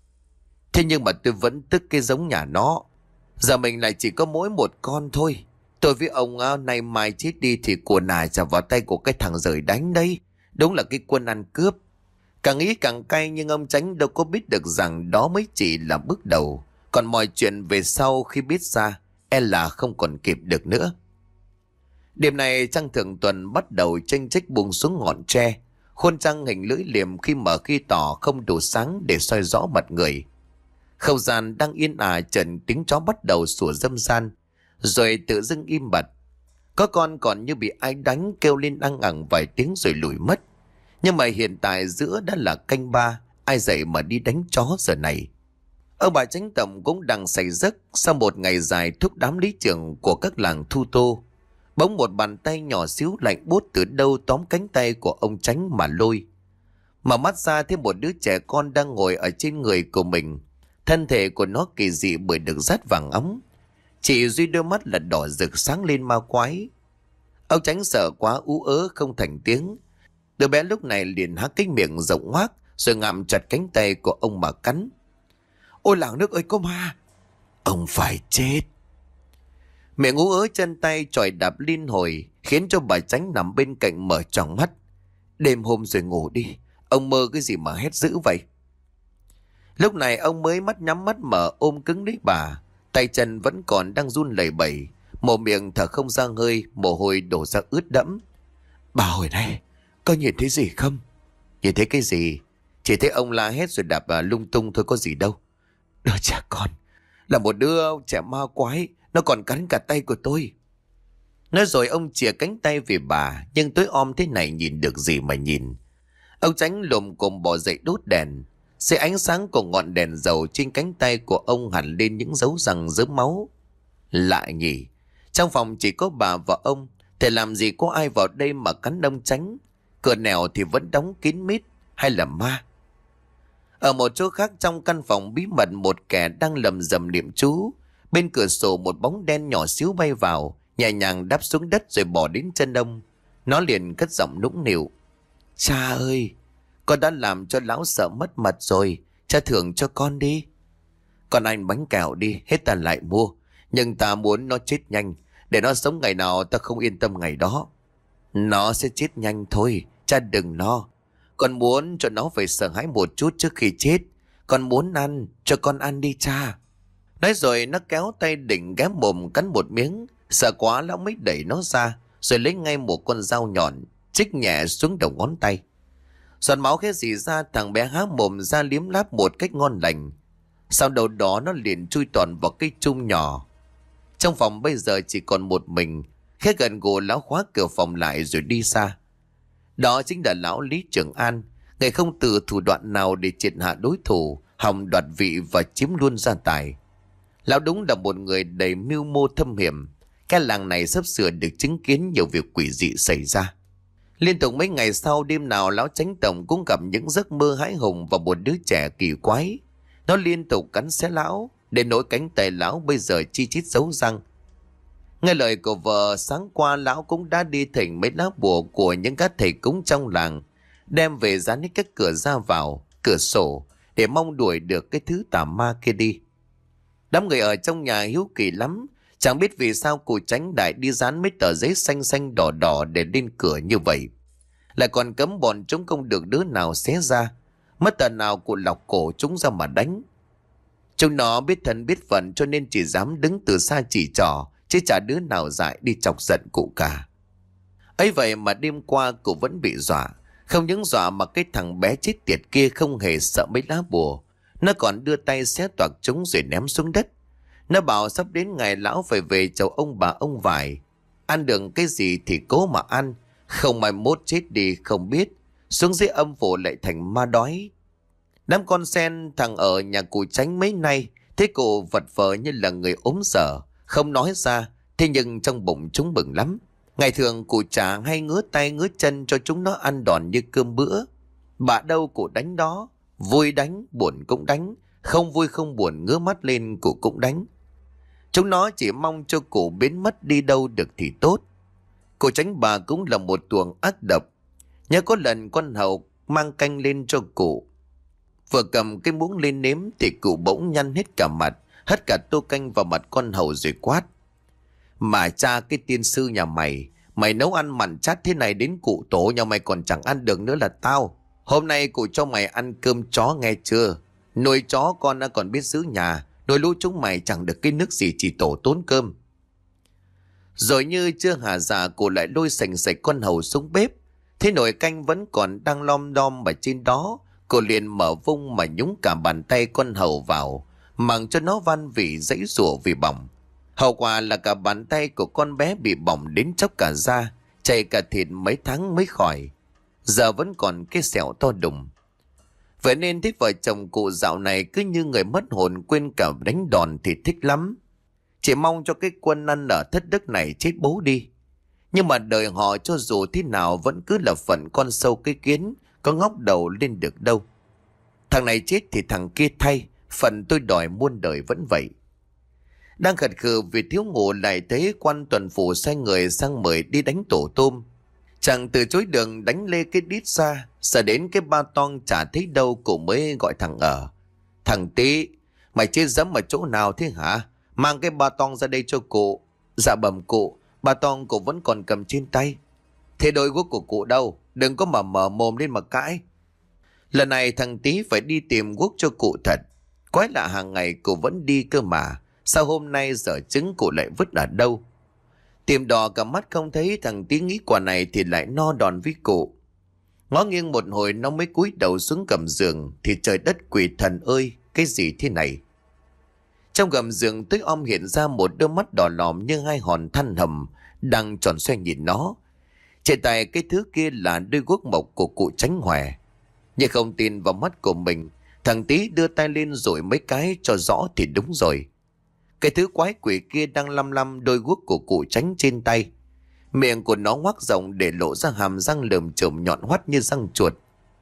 Thế nhưng mà tôi vẫn tức cái giống nhà nó. Giờ mình lại chỉ có mỗi một con thôi. Tôi với ông nay mai chết đi thì của nài trả vào tay của cái thằng rời đánh đây. Đúng là cái Quân ăn cướp. Càng nghĩ càng cay, nhưng ông Chánh đâu có biết được rằng đó mới chỉ là bước đầu. Còn mọi chuyện về sau khi biết ra, e là không còn kịp được nữa. Đêm này trăng thượng tuần bắt đầu chênh chếch buông xuống ngọn tre. Khuôn trăng hình lưỡi liềm khi mở khi tỏ, không đủ sáng để soi rõ mặt người. Không gian đang yên ả, trần tiếng chó bắt đầu sủa râm ran, rồi tự dưng im bặt. Có con còn như bị ai đánh kêu lên ăng ẳng vài tiếng rồi lùi mất. Nhưng mà hiện tại giữa đã là canh ba, ai dậy mà đi đánh chó giờ này. Ông bà Chánh tổng cũng đang say giấc sau một ngày dài thúc đám lý trưởng của các làng Thu Tô. Bỗng một bàn tay nhỏ xíu lạnh buốt từ đâu tóm cánh tay của ông Chánh mà lôi. Mở mắt ra thấy một đứa trẻ con đang ngồi ở trên người của mình. Thân thể của nó kỳ dị bởi được dát vàng óng. Chỉ duy đôi mắt là đỏ rực sáng lên ma quái. Ông Chánh sợ quá ú ớ không thành tiếng. Đứa bé lúc này liền há cái miệng rộng hoác, rồi ngậm chặt cánh tay của ông mà cắn. Ôi làng nước ơi, có ma! Ông phải chết! Miệng ú ớ chân tay chòi đạp liên hồi, khiến cho bà Chánh nằm bên cạnh mở tròn mắt. Đêm hôm rồi ngủ đi, ông mơ cái gì mà hét dữ vậy? Lúc này ông mới nhắm mắt mở ôm cứng lấy bà, tay chân vẫn còn đang run lẩy bẩy, mồm miệng thở không ra hơi, mồ hôi đổ ra ướt đẫm. Bà hồi này, có nhìn thấy gì không? Nhìn thấy cái gì? Chỉ thấy ông la hét rồi đạp lung tung thôi, có gì đâu. Đứa trẻ con, là một đứa trẻ ma quái, nó còn cắn cả tay của tôi. Nói rồi ông chìa cánh tay về bà, nhưng tối om thế này nhìn được gì mà nhìn. Ông Chánh lồm cồm bò dậy đốt đèn. Sự ánh sáng của ngọn đèn dầu trên cánh tay của ông hẳn lên những dấu răng rớm máu. Lạ nhỉ, trong phòng chỉ có bà và ông, thì làm gì có ai vào đây mà cắn ông Chánh. Cửa nẻo thì vẫn đóng kín mít, hay là ma? Ở một chỗ khác trong căn phòng bí mật, một kẻ đang lầm rầm niệm chú. Bên cửa sổ một bóng đen nhỏ xíu bay vào, nhẹ nhàng đáp xuống đất rồi bỏ đến chân ông. Nó liền cất giọng nũng nịu. Cha ơi, con đã làm cho lão sợ mất mật rồi, cha thưởng cho con đi. Con ăn bánh kẹo đi, hết ta lại mua. Nhưng ta muốn nó chết nhanh, để nó sống ngày nào ta không yên tâm ngày đó. Nó sẽ chết nhanh thôi, cha đừng lo. Con muốn cho nó phải sợ hãi một chút trước khi chết. Con muốn ăn, cho con ăn đi cha. Nói rồi nó kéo tay định ghé mồm cắn một miếng. Sợ quá lão mới đẩy nó ra, rồi lấy ngay một con dao nhọn, chích nhẹ xuống đầu ngón tay. Giọt máu khẽ rỉ ra, thằng bé há mồm ra liếm láp một cách ngon lành. Sau đầu đó nó liền chui toàn vào cây chum nhỏ. Trong phòng bây giờ chỉ còn một mình. Khẽ gần gù lão khóa cửa phòng lại rồi đi xa. Đó chính là lão Lý Trường An, người không từ thủ đoạn nào để triệt hạ đối thủ, hòng đoạt vị và chiếm luôn gia tài. Lão đúng là một người đầy mưu mô thâm hiểm. Cái làng này sắp sửa được chứng kiến nhiều việc quỷ dị xảy ra. Liên tục mấy ngày sau, đêm nào lão Chánh tổng cũng gặp những giấc mơ hãi hùng và một đứa trẻ kỳ quái. Nó liên tục cắn xé lão, để nỗi cánh tay lão bây giờ chi chít dấu răng. Nghe lời của vợ, sáng qua lão cũng đã đi thỉnh mấy lá bùa của những các thầy cúng trong làng, đem về dán hết các cửa ra vào, cửa sổ, để mong đuổi được cái thứ tà ma kia đi. Đám người ở trong nhà hiếu kỳ lắm, chẳng biết vì sao cụ Tránh Đại đi dán mấy tờ giấy xanh xanh đỏ đỏ để lên cửa như vậy. Lại còn cấm bọn chúng không được đứa nào xé ra. Mất tờ nào cụ lọc cổ chúng ra mà đánh. Chúng nó biết thân biết phận cho nên chỉ dám đứng từ xa chỉ trỏ, chứ chả đứa nào dại đi chọc giận cụ cả. Ấy vậy mà đêm qua cụ vẫn bị dọa. Không những dọa mà cái thằng bé chết tiệt kia không hề sợ mấy lá bùa. Nó còn đưa tay xé toạc chúng rồi ném xuống đất. Nó bảo sắp đến ngày lão phải về chầu ông bà ông vải. Ăn được cái gì thì cố mà ăn, không mai mốt chết đi không biết. Xuống dưới âm phủ lại thành ma đói. Đám con sen thằng ở nhà cụ Tránh mấy nay, thấy cụ vật vờ như là người ốm dở, không nói ra, thế nhưng trong bụng chúng bừng lắm. Ngày thường cụ chả hay ngứa tay ngứa chân cho chúng nó ăn đòn như cơm bữa. Bà đâu cụ đánh đó, vui đánh, buồn cũng đánh, không vui không buồn ngứa mắt lên cụ cũng đánh. Chúng nó chỉ mong cho cụ biến mất đi đâu được thì tốt. Cụ Tránh bà cũng là một tuồng ác độc. Nhớ có lần con hầu mang canh lên cho cụ, vừa cầm cái muỗng lên nếm thì cụ bỗng nhăn hết cả mặt, hất cả tô canh vào mặt con hầu rồi quát: "Mà cha cái tiên sư nhà mày, mày nấu ăn mặn chát thế này đến cụ tổ nhà mày còn chẳng ăn được nữa là tao. Hôm nay cụ cho mày ăn cơm chó nghe chưa? Nuôi chó con đã còn biết giữ nhà, nuôi lũ chúng mày chẳng được cái nước gì chỉ tổ tốn cơm." Rồi như chưa hà dạ, cụ lại lôi sành sạch con hầu xuống bếp. Thế nồi canh vẫn còn đang lom đom ở trên đó, cô liền mở vung mà nhúng cả bàn tay con hầu vào, mặc cho nó van vỉ giãy giụa vì bỏng. Hậu quả là cả bàn tay của con bé bị bỏng đến chóc cả da, chảy cả thịt mấy tháng mới khỏi. Giờ vẫn còn cái sẹo to đùng. Vậy nên thấy vợ chồng cụ dạo này cứ như người mất hồn, quên cả đánh đòn thì thích lắm. Chỉ mong cho cái quân ăn ở thất đức này chết bố đi. Nhưng mà đời họ cho dù thế nào vẫn cứ là phận con sâu cái kiến, có ngóc đầu lên được đâu. Thằng này chết thì thằng kia thay, phận tôi đòi muôn đời vẫn vậy. Đang khật khừ vì thiếu ngủ, lại thấy quan tuần phủ sai người sang mời đi đánh tổ tôm. Chẳng từ chối đường đánh lê cái đít ra, sợ đến cái ba toang chả thấy đâu, cụ mới gọi thằng ở: "Thằng Tí, mày chết dẫm ở chỗ nào thế hả? Mang cái ba toang ra đây cho cụ." "Dạ bẩm cụ." "Ba toang cụ vẫn còn cầm trên tay." "Thế đôi guốc của cụ đâu? Đừng có mà mở mồm lên mà cãi." Lần này thằng Tí phải đi tìm guốc cho cụ thật. Quái lạ, hàng ngày cụ vẫn đi cơ mà, sao hôm nay dở trứng cụ lại vứt ở đâu? Tìm đỏ cả mắt không thấy, thằng Tí nghĩ quả này thì lại no đòn với cụ. Ngó nghiêng một hồi nó mới cúi đầu xuống gầm giường, thì trời đất quỷ thần ơi, cái gì thế này? Trong gầm giường tối om hiện ra một đôi mắt đỏ lòm như hai hòn than hầm, đang tròn xoay nhìn nó. Trên tay cái thứ kia là đôi guốc mộc của cụ Tránh Hòe. Nhưng không tin vào mắt của mình, thằng Tí đưa tay lên rồi mấy cái cho rõ thì đúng rồi. Cái thứ quái quỷ kia đang lăm lăm đôi guốc của cụ Tránh trên tay. Miệng của nó ngoác rộng để lộ ra hàm răng lởm chởm nhọn hoắt như răng chuột.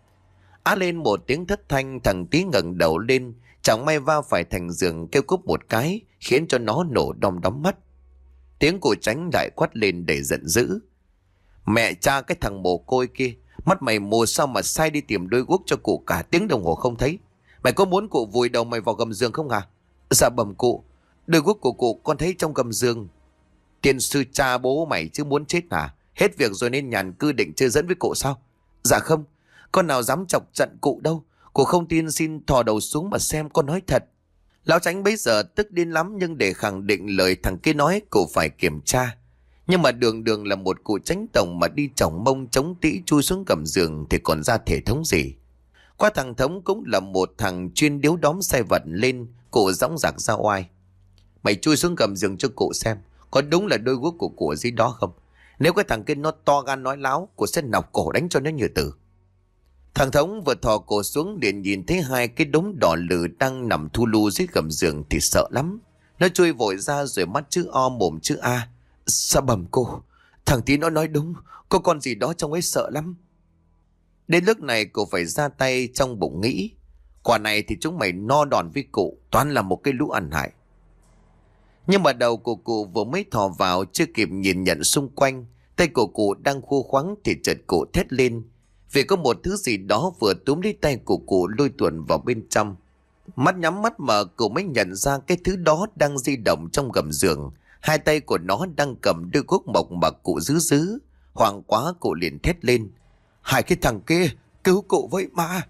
Á lên một tiếng thất thanh, thằng Tí ngẩng đầu lên, chẳng may va phải thành giường kêu cúp một cái, khiến cho nó nổ đom đóm mắt. Tiếng cụ Tránh lại quát lên đầy giận dữ: "Mẹ cha cái thằng mồ côi kia, mắt mày mù sao mà sai đi tìm đôi guốc cho cụ cả tiếng đồng hồ không thấy? Mày có muốn cụ vùi đầu mày vào gầm giường không hả?" "Dạ bẩm cụ, đôi guốc của cụ con thấy trong gầm giường." "Tiên sư cha bố mày chứ muốn chết hả? Hết việc rồi nên nhàn cư định chơi dẫn với cụ sao?" "Dạ không, con nào dám chọc giận cụ đâu. Cụ không tin xin thò đầu xuống mà xem, con nói thật." Lão Tránh bấy giờ tức điên lắm, nhưng để khẳng định lời thằng kia nói, cụ phải kiểm tra. Nhưng mà đường đường là một cụ Tránh tổng mà đi chỏng mông chống tĩ chui xuống gầm giường thì còn ra thể thống gì. Qua thằng Thống cũng là một thằng chuyên điếu đóm sai vật lên, cụ dõng dạc ra oai: "Mày chui xuống gầm giường cho cụ xem, có đúng là đôi guốc của cụ ở dưới đó không? Nếu cái thằng kia nó to gan nói láo, cụ sẽ nọc cổ đánh cho nó như tử." Thằng Thống vừa thò cổ xuống liền nhìn thấy hai cái đống đỏ lử đang nằm thu lu dưới gầm giường thì sợ lắm. Nó chui vội ra rồi mắt chữ O mồm chữ A: "Dạ bẩm cô, thằng Tí nó nói đúng, có con gì đó trong ấy sợ lắm." Đến lúc này cô phải ra tay, trong bụng nghĩ: quả này thì chúng mày no đòn với cụ, toán là một cái lũ ăn hại. Nhưng mà đầu của cụ vừa mới thò vào, chưa kịp nhìn nhận xung quanh, tay của cụ đang khô khoắng thì chợt cụ thét lên, vì có một thứ gì đó vừa túm lấy tay của cụ lôi tuồn vào bên trong. Mắt nhắm mắt mở, cụ mới nhận ra cái thứ đó đang di động trong gầm giường. Hai tay của nó đang cầm đôi guốc mộc mà cụ giữ. Hoảng quá cụ liền thét lên: "Hai cái thằng kia, cứu cụ với ma!"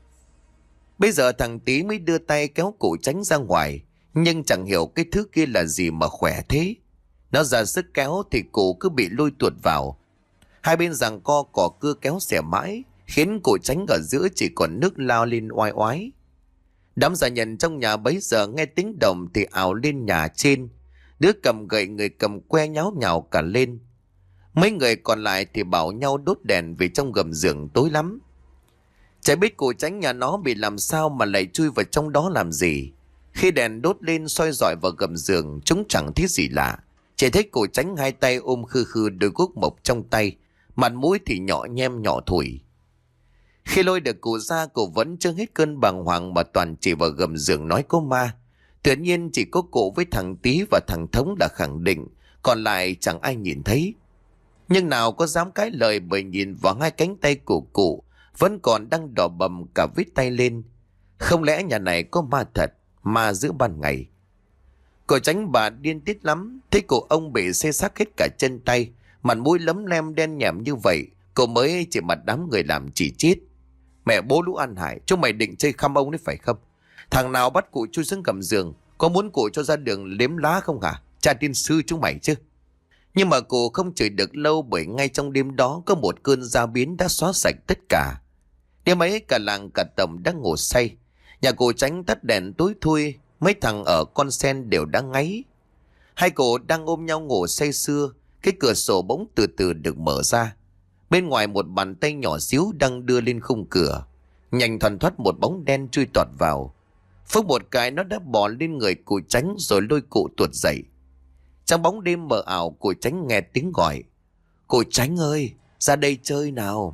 Bây giờ thằng Tí mới đưa tay kéo cụ Tránh ra ngoài, nhưng chẳng hiểu cái thứ kia là gì mà khỏe thế. Nó ra sức kéo thì cụ cứ bị lôi tuột vào. Hai bên giằng co cỏ cưa kéo xẻ mãi, khiến cụ Tránh ở giữa chỉ còn nước lao lên oai oái. Đám gia nhân trong nhà bấy giờ nghe tiếng động thì ào lên nhà trên. Đứa cầm gậy, người cầm que nháo nhào cả lên. Mấy người còn lại thì bảo nhau đốt đèn vì trong gầm giường tối lắm. Chả biết cụ Tránh nhà nó bị làm sao mà lại chui vào trong đó làm gì. Khi đèn đốt lên soi rọi vào gầm giường, chúng chẳng thấy gì lạ. Chỉ thấy cụ Tránh hai tay ôm khư khư đôi guốc mộc trong tay, mặt mũi thì nhỏ nhem nhỏ thủi. Khi lôi được cụ ra, cụ vẫn chưa hết cơn bàng hoàng mà toàn chỉ vào gầm giường nói có ma. Tự nhiên chỉ có cụ với thằng Tí và thằng Thống đã khẳng định, còn lại chẳng ai nhìn thấy. Nhưng nào có dám cãi lời, bởi nhìn vào hai cánh tay của cụ vẫn còn đang đỏ bầm cả vết tay lên. Không lẽ nhà này có ma thật, ma giữa ban ngày? Cô Tránh bà điên tiết lắm, thấy cụ ông bị xê xác hết cả chân tay, mặt mũi lấm lem đen nhẻm như vậy, cô mới chỉ mặt đám người làm chỉ chết. Mẹ bố lũ ăn hại, chúng mày định chơi khăm ông đấy phải không? Thằng nào bắt cụ chui xuống gầm giường, có muốn cụ cho ra đường liếm lá không hả? Cha tiên sư chúng mày chứ. Nhưng mà cụ không chửi được lâu, bởi ngay trong đêm đó có một cơn dao biến đã xóa sạch tất cả. Đêm ấy cả làng cả tổng đang ngủ say. Nhà cụ Tránh tắt đèn tối thui, mấy thằng ở con sen đều đang ngáy. Hai cụ đang ôm nhau ngủ say sưa, cái cửa sổ bỗng từ từ được mở ra. Bên ngoài một bàn tay nhỏ xíu đang đưa lên khung cửa. Nhanh thoăn thoắt một bóng đen chui tọt vào. Phước một cái nó đã bò lên người cụ Tránh rồi lôi cụ tuột dậy. Trong bóng đêm mờ ảo, cụ Tránh nghe tiếng gọi: "Cụ Tránh ơi, ra đây chơi nào."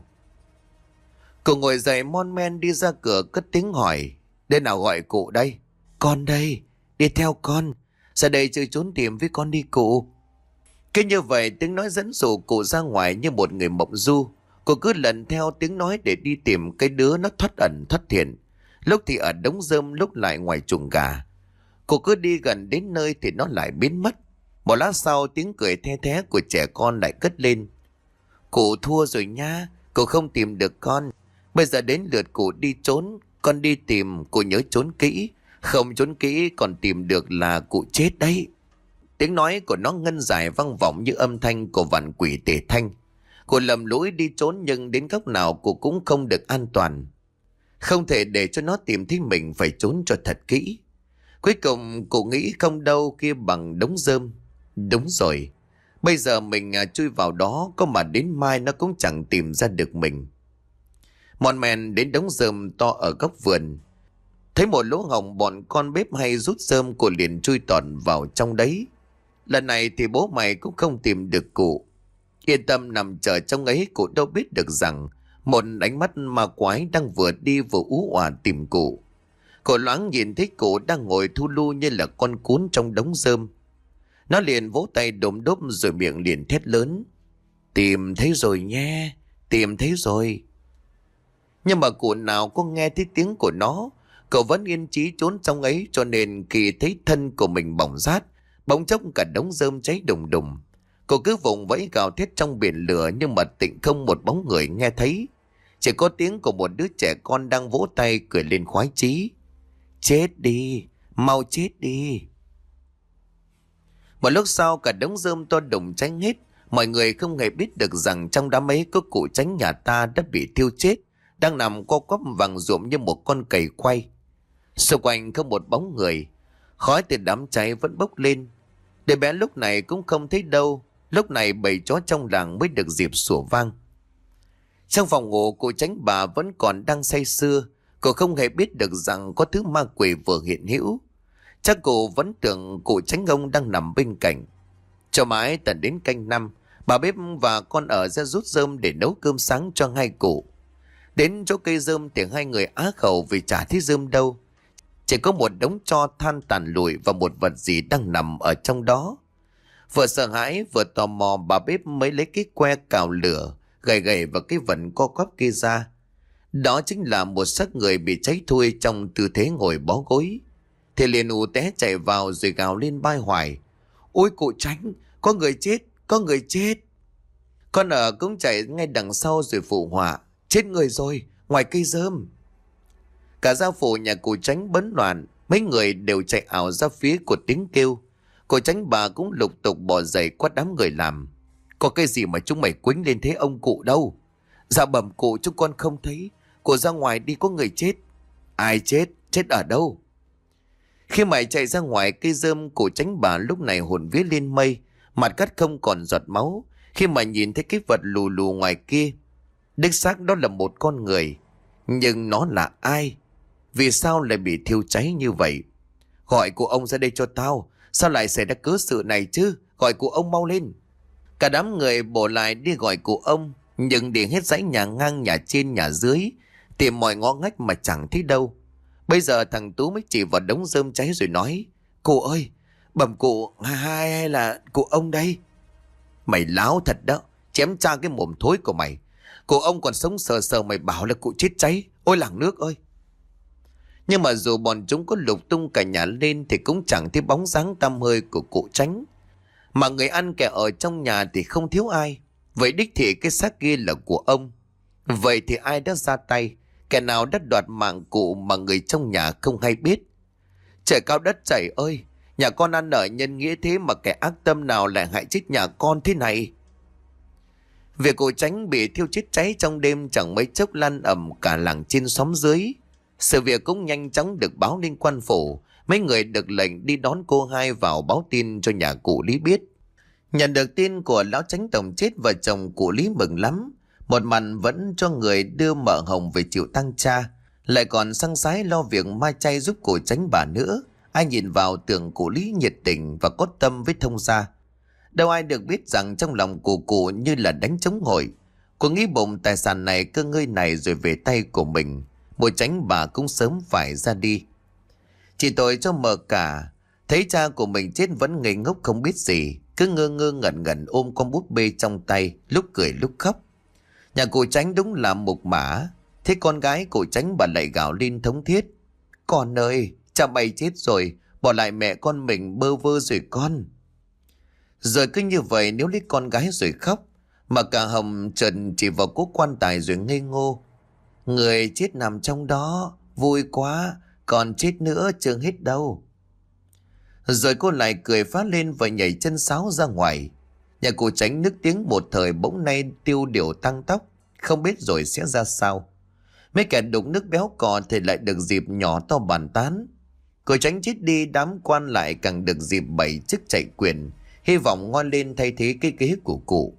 Cụ ngồi dậy mon men đi ra cửa cất tiếng hỏi: "Đứa nào gọi cụ đây?" "Con đây, đi theo con. Ra đây chơi trốn tìm với con đi cụ." Cứ như vậy tiếng nói dẫn dụ cụ ra ngoài như một người mộng du. Cô cứ lần theo tiếng nói để đi tìm cái đứa nó thoát ẩn thoát hiện. Lúc thì ở đống rơm, lúc lại ngoài chuồng gà. Cô cứ đi gần đến nơi thì nó lại biến mất. Một lát sau tiếng cười the thé của trẻ con lại cất lên: "Cụ thua rồi nha, cụ không tìm được con. Bây giờ đến lượt cụ đi trốn, con đi tìm, cụ nhớ trốn kỹ. Không trốn kỹ còn tìm được là cụ chết đấy." Tiếng nói của nó ngân dài vang vọng như âm thanh của vạn quỷ tề thanh. Cô lầm lũi đi trốn, nhưng đến góc nào cô cũng không được an toàn. Không thể để cho nó tìm thấy mình, phải trốn cho thật kỹ. Cuối cùng cô nghĩ không đâu kia bằng đống rơm. Đúng rồi, bây giờ mình chui vào đó, có mà đến mai nó cũng chẳng tìm ra được mình. Mòn mèn đến đống rơm to ở góc vườn. Thấy một lỗ hổng bọn con bếp hay rút rơm, cô liền chui tọt vào trong đấy. Lần này thì bố mày cũng không tìm được cụ. Yên tâm nằm chờ trong ấy, cụ đâu biết được rằng một ánh mắt ma quái đang vừa đi vừa ú òa tìm cụ. Cô loáng nhìn thấy cụ đang ngồi thu lu như là con cún trong đống rơm. Nó liền vỗ tay đốm đốp rồi miệng liền thét lớn: "Tìm thấy rồi nhé, tìm thấy rồi." Nhưng mà cụ nào có nghe thấy tiếng của nó. Cậu vẫn yên chí trốn trong ấy, cho nên khi thấy thân của mình bỏng rát, bỗng chốc cả đống rơm cháy đùng đùng. Cô cứ vùng vẫy gào thét trong biển lửa, nhưng mà tịnh không một bóng người nghe thấy. Chỉ có tiếng của một đứa trẻ con đang vỗ tay cười lên khoái chí: "Chết đi, mau chết đi." Một lúc sau cả đống rơm to đùng cháy hết. Mọi người không hề biết được rằng trong đám ấy có cụ Tránh nhà ta đã bị thiêu chết, đang nằm co quắp vàng ruộm như một con cầy quay. Xung quanh không một bóng người. Khói từ đám cháy vẫn bốc lên. Đứa bé lúc này cũng không thấy đâu. Lúc này bầy chó trong làng mới được dịp sủa vang. Trong phòng ngủ, cụ Tránh bà vẫn còn đang say sưa. Cô không hề biết được rằng có thứ ma quỷ vừa hiện hữu. Chắc cô vẫn tưởng cụ Tránh ông đang nằm bên cạnh. Cho mãi tận đến canh năm, bà bếp và con ở ra rút rơm để nấu cơm sáng cho hai cụ. Đến chỗ cây rơm thì hai người á khẩu vì chả thấy rơm đâu. Chỉ có một đống tro than tàn lụi và một vật gì đang nằm ở trong đó. Vừa sợ hãi vừa tò mò, bà bếp mới lấy cái que cào lửa, gầy gầy vào cái vật co quắp kia ra. Đó chính là một xác người bị cháy thui trong tư thế ngồi bó gối. Thì liền ù té chạy vào rồi gào lên bai hoài: Ôi cụ Tránh, có người chết, có người chết. Con ở cũng chạy ngay đằng sau rồi phụ họa: Chết người rồi, ngoài cây rơm. Cả gia phụ nhà cụ Tránh bấn loạn, mấy người đều chạy ảo ra phía của tiếng kêu. Cụ Tránh bà cũng lục tục bỏ dậy quát đám người làm: Có cái gì mà chúng mày quýnh lên thế ông cụ đâu? Dạ bẩm cụ, chúng con không thấy. Cụ ra ngoài đi, có người chết. Ai chết? Chết ở đâu? Khi mày chạy ra ngoài cây rơm, cụ Tránh bà lúc này hồn vía lên mây, mặt cắt không còn giọt máu. Khi mà nhìn thấy cái vật lù lù ngoài kia, đích xác đó là một con người. Nhưng nó là ai? Vì sao lại bị thiêu cháy như vậy? Gọi cụ ông ra đây cho tao. Sao lại xảy ra cớ sự này chứ? Gọi cụ ông mau lên. Cả đám người bổ lại đi gọi cụ ông, nhưng đi hết dãy nhà ngang, nhà trên, nhà dưới, tìm mọi ngõ ngách mà chẳng thấy đâu. Bây giờ thằng Tú mới chỉ vào đống rơm cháy rồi nói: Cụ ơi, bẩm cụ, hay là cụ ông đây? Mày láo thật đó, chém cha cái mồm thối của mày. Cụ ông còn sống sờ sờ mày bảo là cụ chết cháy. Ôi làng nước ơi! Nhưng mà dù bọn chúng có lục tung cả nhà lên thì cũng chẳng thấy bóng dáng tăm hơi của cụ Tránh. Mà người ăn kẻ ở trong nhà thì không thiếu ai. Vậy đích thị cái xác kia là của ông. Vậy thì ai đã ra tay? Kẻ nào đã đoạt mạng cụ mà người trong nhà không hay biết? Trời cao đất chảy ơi! Nhà con ăn ở nhân nghĩa thế mà kẻ ác tâm nào lại hại chết nhà con thế này? Việc cụ Tránh bị thiêu chết cháy trong đêm chẳng mấy chốc lan ầm cả làng trên xóm dưới. Sự việc cũng nhanh chóng được báo lên quan phủ. Mấy người được lệnh đi đón cô hai vào báo tin cho nhà cụ Lý biết. Nhận được tin của lão Tránh tổng chết, vợ chồng cụ Lý mừng lắm. Một mặt vẫn cho người đưa mợ hồng về chịu tang cha, lại còn săng sái lo việc mai chay giúp cụ Tránh bà nữa. Ai nhìn vào tưởng cụ Lý nhiệt tình và có tâm với thông gia. Đâu ai được biết rằng trong lòng của cụ như là đánh trống hội. Cô nghĩ bụng tài sản này, cơ ngơi này rồi về tay của mình, bố Tránh bà cũng sớm phải ra đi. Chỉ tội cho mợ cả, thấy cha của mình chết vẫn ngây ngốc không biết gì, cứ ngơ ngơ ngẩn ngẩn ôm con búp bê trong tay, lúc cười lúc khóc. Nhà cụ Tránh đúng là mục mã. Thế con gái cụ Tránh bà lại gào lên thống thiết: Con ơi, cha mày chết rồi, bỏ lại mẹ con mình bơ vơ rồi con. Rồi cứ như vậy nếu lấy con gái rồi khóc. Mà cả Hồng Trần chỉ vào cố quan tài rồi ngây ngô: Người chết nằm trong đó, vui quá, còn chết nữa chưa hết đâu. Rồi cô lại cười phá lên và nhảy chân sáo ra ngoài. Nhà cụ Tránh nức tiếng một thời bỗng nay tiêu điều tăng tóc, không biết rồi sẽ ra sao. Mấy kẻ đục nước béo cò thì lại được dịp nhỏ to bàn tán. Cụ Tránh chết đi, đám quan lại càng được dịp bày chức chạy quyền, hy vọng ngon lên thay thế cái ghế của cụ.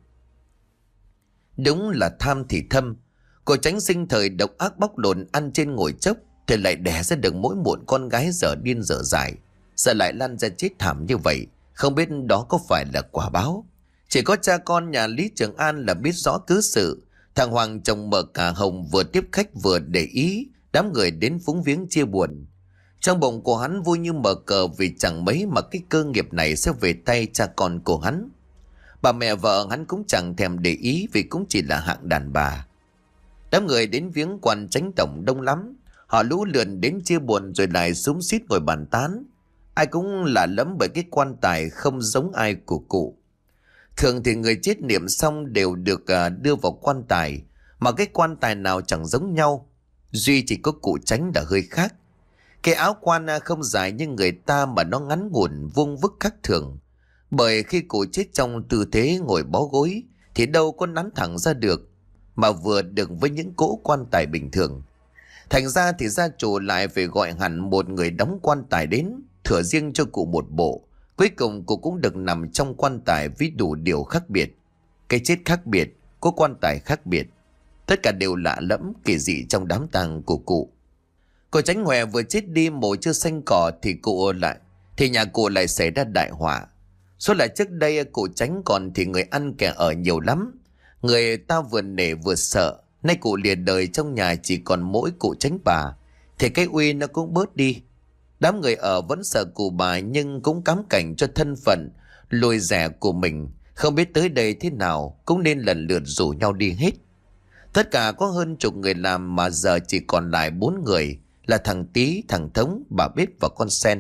Đúng là tham thì thâm. Cụ Tránh sinh thời độc ác bóc lột, ăn trên ngồi chốc, thì lại đẻ ra được mỗi một con gái dở điên dở dại. Giờ lại lăn ra chết thảm như vậy, không biết đó có phải là quả báo. Chỉ có cha con nhà Lý Trường An là biết rõ cứ sự. Thằng Hoàng chồng mợ cả Hồng vừa tiếp khách vừa để ý đám người đến phúng viếng chia buồn. Trong bụng của hắn vui như mở cờ, vì chẳng mấy mà cái cơ nghiệp này sẽ về tay cha con của hắn. Bà mẹ vợ hắn cũng chẳng thèm để ý, vì cũng chỉ là hạng đàn bà. Đám người đến viếng quan Tránh tổng đông lắm. Họ lũ lượn đến chia buồn rồi lại xúm xít ngồi bàn tán. Ai cũng lạ lẫm bởi cái quan tài không giống ai của cụ. Thường thì người chết niệm xong đều được đưa vào quan tài, mà cái quan tài nào chẳng giống nhau. Duy chỉ có cụ Tránh đã hơi khác. Cái áo quan không dài như người ta mà nó ngắn ngủn vuông vức khác thường. Bởi khi cụ chết trong tư thế ngồi bó gối thì đâu có nắn thẳng ra được, mà vừa được với những cỗ quan tài bình thường. Thành ra thì gia chủ lại phải gọi hẳn một người đóng quan tài đến, thửa riêng cho cụ một bộ. Cuối cùng cụ cũng được nằm trong quan tài với đủ điều khác biệt. Cái chết khác biệt, có quan tài khác biệt. Tất cả đều lạ lẫm kỳ dị trong đám tang của cụ. Cụ Tránh Hòe vừa chết đi, mộ chưa xanh cỏ thì nhà cụ lại xảy ra đại họa. Số là trước đây cụ Tránh còn thì người ăn kẻ ở nhiều lắm. Người ta vừa nể vừa sợ. Nay cụ lìa đời, trong nhà chỉ còn mỗi cụ Tránh bà, thì cái uy nó cũng bớt đi. Đám người ở vẫn sợ cụ bà, nhưng cũng cám cảnh cho thân phận lùi rẻ của mình, không biết tới đây thế nào cũng nên lần lượt rủ nhau đi hết. Tất cả có hơn chục người làm mà giờ chỉ còn lại 4 người, là thằng Tí, thằng Thống, bà Bếp và con Sen.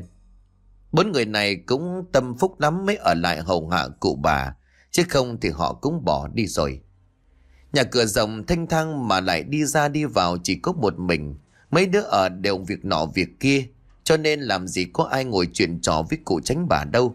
4 người này cũng tâm phúc lắm mới ở lại hầu hạ cụ bà, chứ không thì họ cũng bỏ đi rồi. Nhà cửa rộng thanh thang mà lại đi ra đi vào chỉ có một mình. Mấy đứa ở đều việc nọ việc kia, cho nên làm gì có ai ngồi chuyện trò với cụ Chánh bà đâu.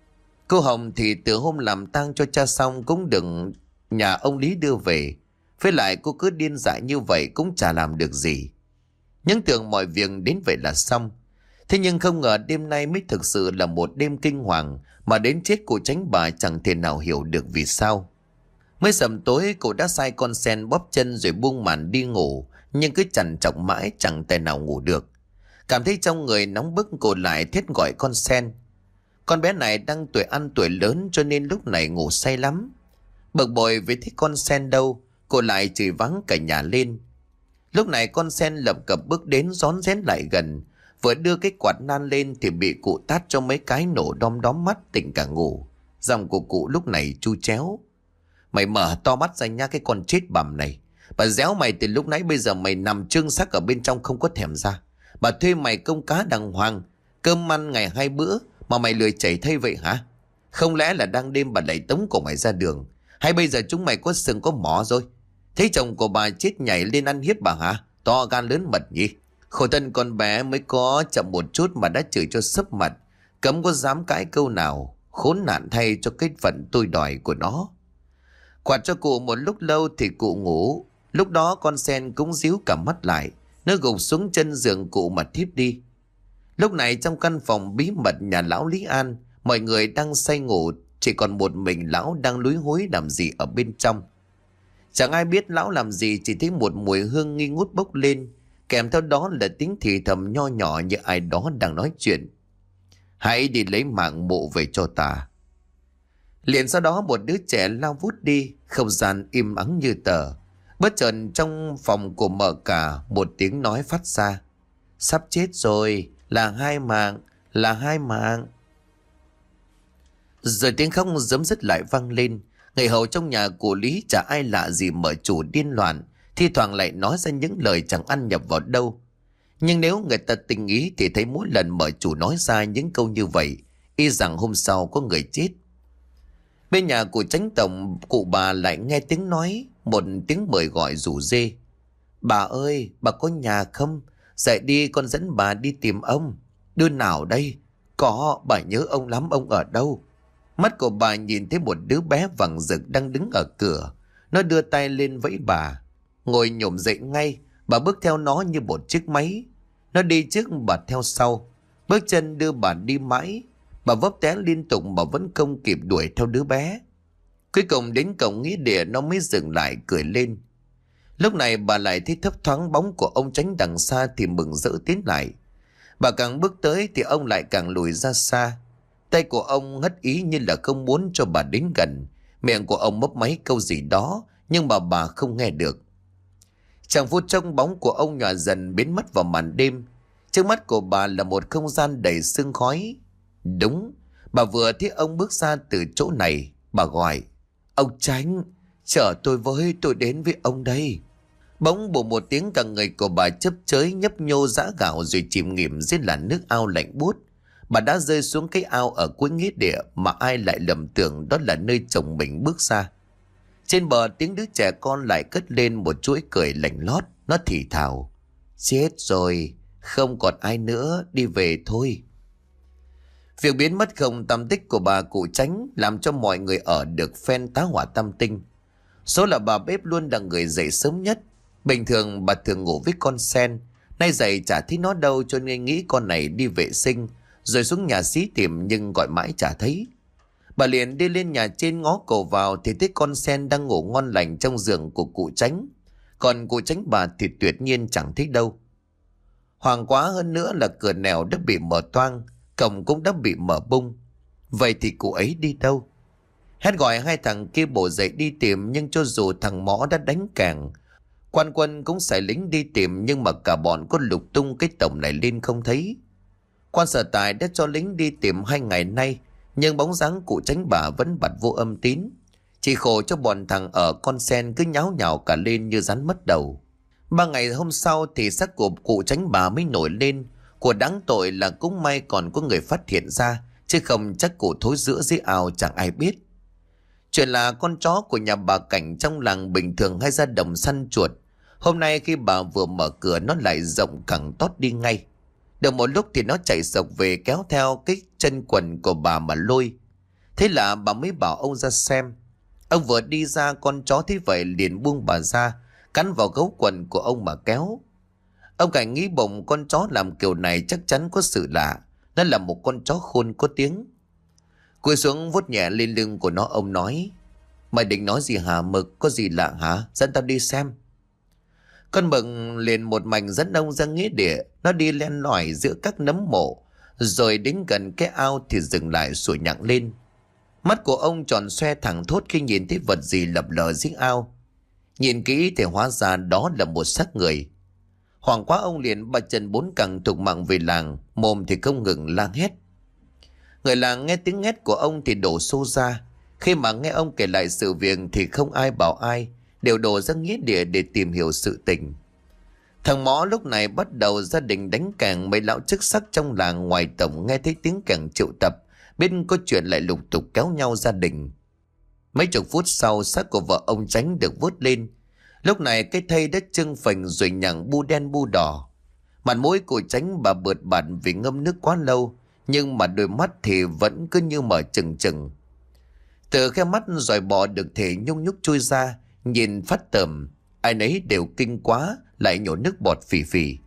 Cô Hồng thì từ hôm làm tang cho cha xong cũng đừng nhà ông Lý đưa về. Với lại cô cứ điên dại như vậy cũng chả làm được gì. Nhưng tưởng mọi việc đến vậy là xong. Thế nhưng không ngờ đêm nay mới thực sự là một đêm kinh hoàng, mà đến chết cụ Chánh bà chẳng thể nào hiểu được vì sao. Mới sầm tối cô đã sai con Sen bóp chân rồi buông màn đi ngủ, nhưng cứ trằn trọc mãi chẳng thể nào ngủ được. Cảm thấy trong người nóng bức, cô lại thét gọi con Sen. Con bé này đang tuổi ăn tuổi lớn cho nên lúc này ngủ say lắm. Bực bội vì thấy con Sen đâu, cô lại chửi vắng cả nhà lên. Lúc này con Sen lập cập bước đến rón rén lại gần, vừa đưa cái quạt nan lên thì bị cụ tát cho mấy cái nổ đom đóm mắt tỉnh cả ngủ. Giọng của cụ lúc này chu chéo: "Mày mở to mắt ra nha cái con chết bầm này. Bà déo mày từ lúc nãy bây giờ mày nằm trương xác ở bên trong không có thèm ra. Bà thuê mày công cá đàng hoàng, cơm ăn ngày 2 bữa mà mày lười chảy thay vậy hả? Không lẽ là đang đêm bà lại tống cổ mày ra đường? Hay bây giờ chúng mày có sừng có mỏ rồi? Thấy chồng của bà chết nhảy lên ăn hiếp bà hả? To gan lớn mật nhỉ? Khổ thân con bé mới có chậm một chút mà đã chửi cho sấp mặt, cấm có dám cãi câu nào. Khốn nạn thay cho cái phận tôi đòi của nó." Quạt cho cụ một lúc lâu thì cụ ngủ. Lúc đó con Sen cũng díu cả mắt lại, nó gục xuống chân giường cụ mà thiếp đi. Lúc này trong căn phòng bí mật nhà lão Lý An, mọi người đang say ngủ, chỉ còn một mình lão đang lúi húi làm gì ở bên trong. Chẳng ai biết lão làm gì, chỉ thấy một mùi hương nghi ngút bốc lên, kèm theo đó là tiếng thì thầm nho nhỏ như ai đó đang nói chuyện: "Hãy đi lấy mạng mộ về cho ta." Liền sau đó một đứa trẻ lao vút đi, không gian im ắng như tờ. Bất chợt trong phòng của mợ cả một tiếng nói phát ra: "Sắp chết rồi, là 2 mạng, là 2 mạng." Rồi tiếng khóc giấm dứt lại vang lên. Người hầu trong nhà của Lý chả ai lạ gì mở chủ điên loạn, thi thoảng lại nói ra những lời chẳng ăn nhập vào đâu. Nhưng nếu người ta tinh ý thì thấy mỗi lần mở chủ nói ra những câu như vậy, y rằng hôm sau có người chết. Bên nhà của Chánh tổng, cụ bà lại nghe tiếng nói, một tiếng mời gọi rủ rê: "Bà ơi, bà có nhà không? Dậy đi, con dẫn bà đi tìm ông." "Đứa nào đây?" "Có, bà nhớ ông lắm, ông ở đâu?" Mắt của bà nhìn thấy một đứa bé vàng rực đang đứng ở cửa. Nó đưa tay lên vẫy bà. Ngồi nhổm dậy ngay, bà bước theo nó như một chiếc máy. Nó đi trước, bà theo sau. Bước chân đưa bà đi mãi. Bà vấp té liên tục mà vẫn không kịp đuổi theo đứa bé. Cuối cùng đến cổng nghĩa địa nó mới dừng lại cười lên. Lúc này bà lại thấy thấp thoáng bóng của ông Chánh đằng xa thì mừng rỡ tiến lại. Bà càng bước tới thì ông lại càng lùi ra xa. Tay của ông ngất ý như là không muốn cho bà đến gần. Miệng của ông mấp máy câu gì đó, nhưng mà bà không nghe được. Chẳng phút trong bóng của ông nhỏ dần biến mất vào màn đêm. Trước mắt của bà là một không gian đầy sương khói. Đúng, bà vừa thấy ông bước ra từ chỗ này. Bà gọi: "Ông Chánh, chở tôi với, tôi đến với ông đây." Bỗng bù một tiếng, cả người của bà chớp chới nhấp nhô giã gạo rồi chìm nghỉm dưới làn nước ao lạnh buốt. Bà đã rơi xuống cái ao ở cuối nghĩa địa mà ai lại lầm tưởng đó là nơi chồng mình bước ra. Trên bờ tiếng đứa trẻ con lại cất lên một chuỗi cười lạnh lót. Nó thì thào: "Chết rồi, không còn ai nữa, đi về thôi." Việc biến mất không tăm tích của bà cụ Chánh làm cho mọi người ở được phen tá hỏa tâm tinh. Số là bà Bếp luôn là người dậy sớm nhất. Bình thường bà thường ngủ với con Sen, nay dậy chả thấy nó đâu cho nên nghĩ con này đi vệ sinh, rồi xuống nhà xí tìm nhưng gọi mãi chả thấy. Bà liền đi lên nhà trên ngó cầu vào thì thấy con Sen đang ngủ ngon lành trong giường của cụ Chánh. Còn cụ Chánh bà thì tuyệt nhiên chẳng thấy đâu. Hoảng quá hơn nữa là cửa nẻo đã bị mở toang, cổng cũng đã bị mở bung. Vậy thì cụ ấy đi đâu? Hét gọi hai thằng kia bổ dậy đi tìm, nhưng cho dù thằng Mõ đã đánh càng, quan quân cũng xài lính đi tìm, nhưng mà cả bọn có lục tung cái tổng này lên không thấy. Quan Sở Tài đã cho lính đi tìm 2 ngày nay, nhưng bóng dáng cụ Chánh bà vẫn bặt vô âm tín. Chỉ khổ cho bọn thằng ở con sen cứ nháo nhào cả lên như rắn mất đầu. 3 ngày hôm sau thì xác của cụ Tránh Bà mới nổi lên. Của đáng tội là cũng may còn có người phát hiện ra, chứ không chắc cụ thối rữa dưới ao chẳng ai biết. Chuyện là con chó của nhà bà Cảnh trong làng bình thường hay ra đồng săn chuột. Hôm nay khi bà vừa mở cửa nó lại rộng cẳng tót đi ngay. Được một lúc thì nó chạy sộc về kéo theo cái chân quần của bà mà lôi. Thế là bà mới bảo ông ra xem. Ông vừa đi ra, con chó thấy vậy liền buông bà ra, cắn vào gấu quần của ông mà kéo. Ông Cảnh nghĩ bụng con chó làm kiểu này chắc chắn có sự lạ. Nó là một con chó khôn có tiếng. Cúi xuống vuốt nhẹ lên lưng của nó, ông nói: Mày định nói gì hả Mực? Có gì lạ hả? Dẫn tao đi xem. Con Mực liền một mạch dẫn ông ra nghĩa địa. Nó đi len lỏi giữa các nấm mộ, rồi đến gần cái ao thì dừng lại sủa nhặng lên. Mắt của ông tròn xoe thẳng thốt khi nhìn thấy vật gì lập lờ dưới ao. Nhìn kỹ thì hóa ra đó là một xác người. Hoảng quá ông liền ba chân bốn cẳng thục mạng về làng, mồm thì không ngừng la hét. Người làng nghe tiếng hét của ông thì đổ xô ra. Khi mà nghe ông kể lại sự việc thì không ai bảo ai, đều đổ ra nghĩa địa để tìm hiểu sự tình. Thằng Mõ lúc này bắt đầu gia đình đánh kèng. Mấy lão chức sắc trong làng ngoài tổng nghe thấy tiếng kèng triệu tập, biết có chuyện lại lục tục kéo nhau gia đình. Mấy chục phút sau, xác của vợ ông Tránh được vớt lên. Lúc này cái thây đã trưng phình rồi nhằng bu đen bu đỏ. Mặt mũi của Tránh bà bợt bạt vì ngâm nước quá lâu, nhưng mà đôi mắt thì vẫn cứ như mở trừng trừng. Từ khe mắt dòi bò được thể nhung nhúc chui ra, nhìn phát tởm. Ai nấy đều kinh quá, lại nhổ nước bọt phì phì.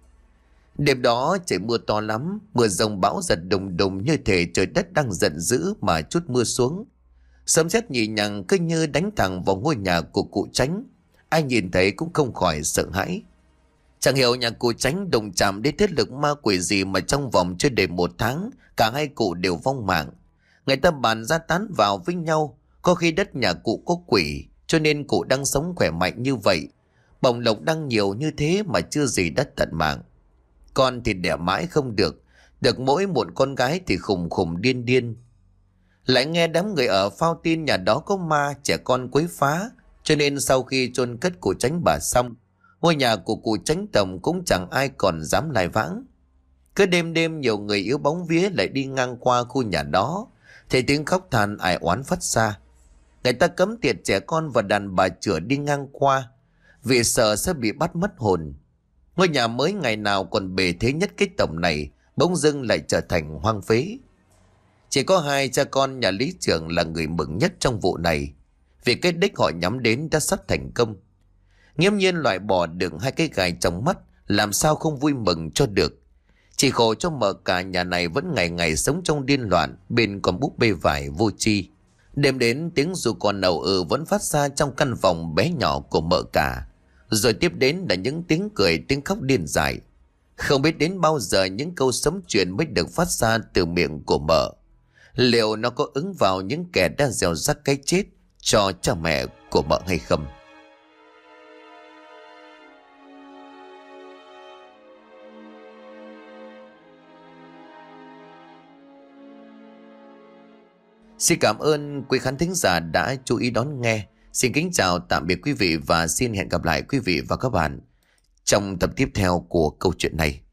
Đêm đó trời mưa to lắm, mưa rông bão giật đùng đùng như thể trời đất đang giận dữ mà chút mưa xuống. Sấm sét nhì nhằng cứ như đánh thẳng vào ngôi nhà của cụ Tránh. Ai nhìn thấy cũng không khỏi sợ hãi. Chẳng hiểu nhà cụ Tránh đồng chạm đến thế lực ma quỷ gì mà trong vòng chưa đầy 1 tháng, cả hai cụ đều vong mạng. Người ta bàn ra tán vào với nhau, có khi đất nhà cụ có quỷ, cho nên cụ đang sống khỏe mạnh như vậy. Bồng lộc đang nhiều như thế mà chưa gì đã tận mạng. Con thì đẻ mãi không được, được mỗi một con gái thì khùng khùng điên điên. Lại nghe đám người ở phao tin nhà đó có ma, trẻ con quấy phá, cho nên sau khi chôn cất cụ Tránh bà xong, ngôi nhà của cụ Tránh Tổng cũng chẳng ai còn dám lai vãng. Cứ đêm đêm nhiều người yếu bóng vía lại đi ngang qua khu nhà đó, thì tiếng khóc than ai oán phát ra. Người ta cấm tiệt trẻ con và đàn bà chửa đi ngang qua, vì sợ sẽ bị bắt mất hồn. Ngôi nhà mới ngày nào còn bề thế nhất cái tổng này, bỗng dưng lại trở thành hoang phế. Chỉ có hai cha con nhà lý trưởng là người mừng nhất trong vụ này, vì cái đích họ nhắm đến đã sắp thành công. Nghiễm nhiên loại bỏ được 2 cái gài trong mắt, làm sao không vui mừng cho được. Chỉ khổ cho mợ cả nhà này vẫn ngày ngày sống trong điên loạn bên con búp bê vải vô tri. Đêm đến tiếng ru con ầu vẫn phát ra trong căn phòng bé nhỏ của mợ cả. Rồi tiếp đến là những tiếng cười, tiếng khóc điên dại. Không biết đến bao giờ những câu sấm chuyện mới được phát ra từ miệng của mợ. Liệu nó có ứng vào những kẻ đã gieo rắc cái chết cho cha mẹ của mợ hay không? Xin cảm ơn quý khán thính giả đã chú ý đón nghe. Xin kính chào tạm biệt quý vị và xin hẹn gặp lại quý vị và các bạn trong tập tiếp theo của câu chuyện này.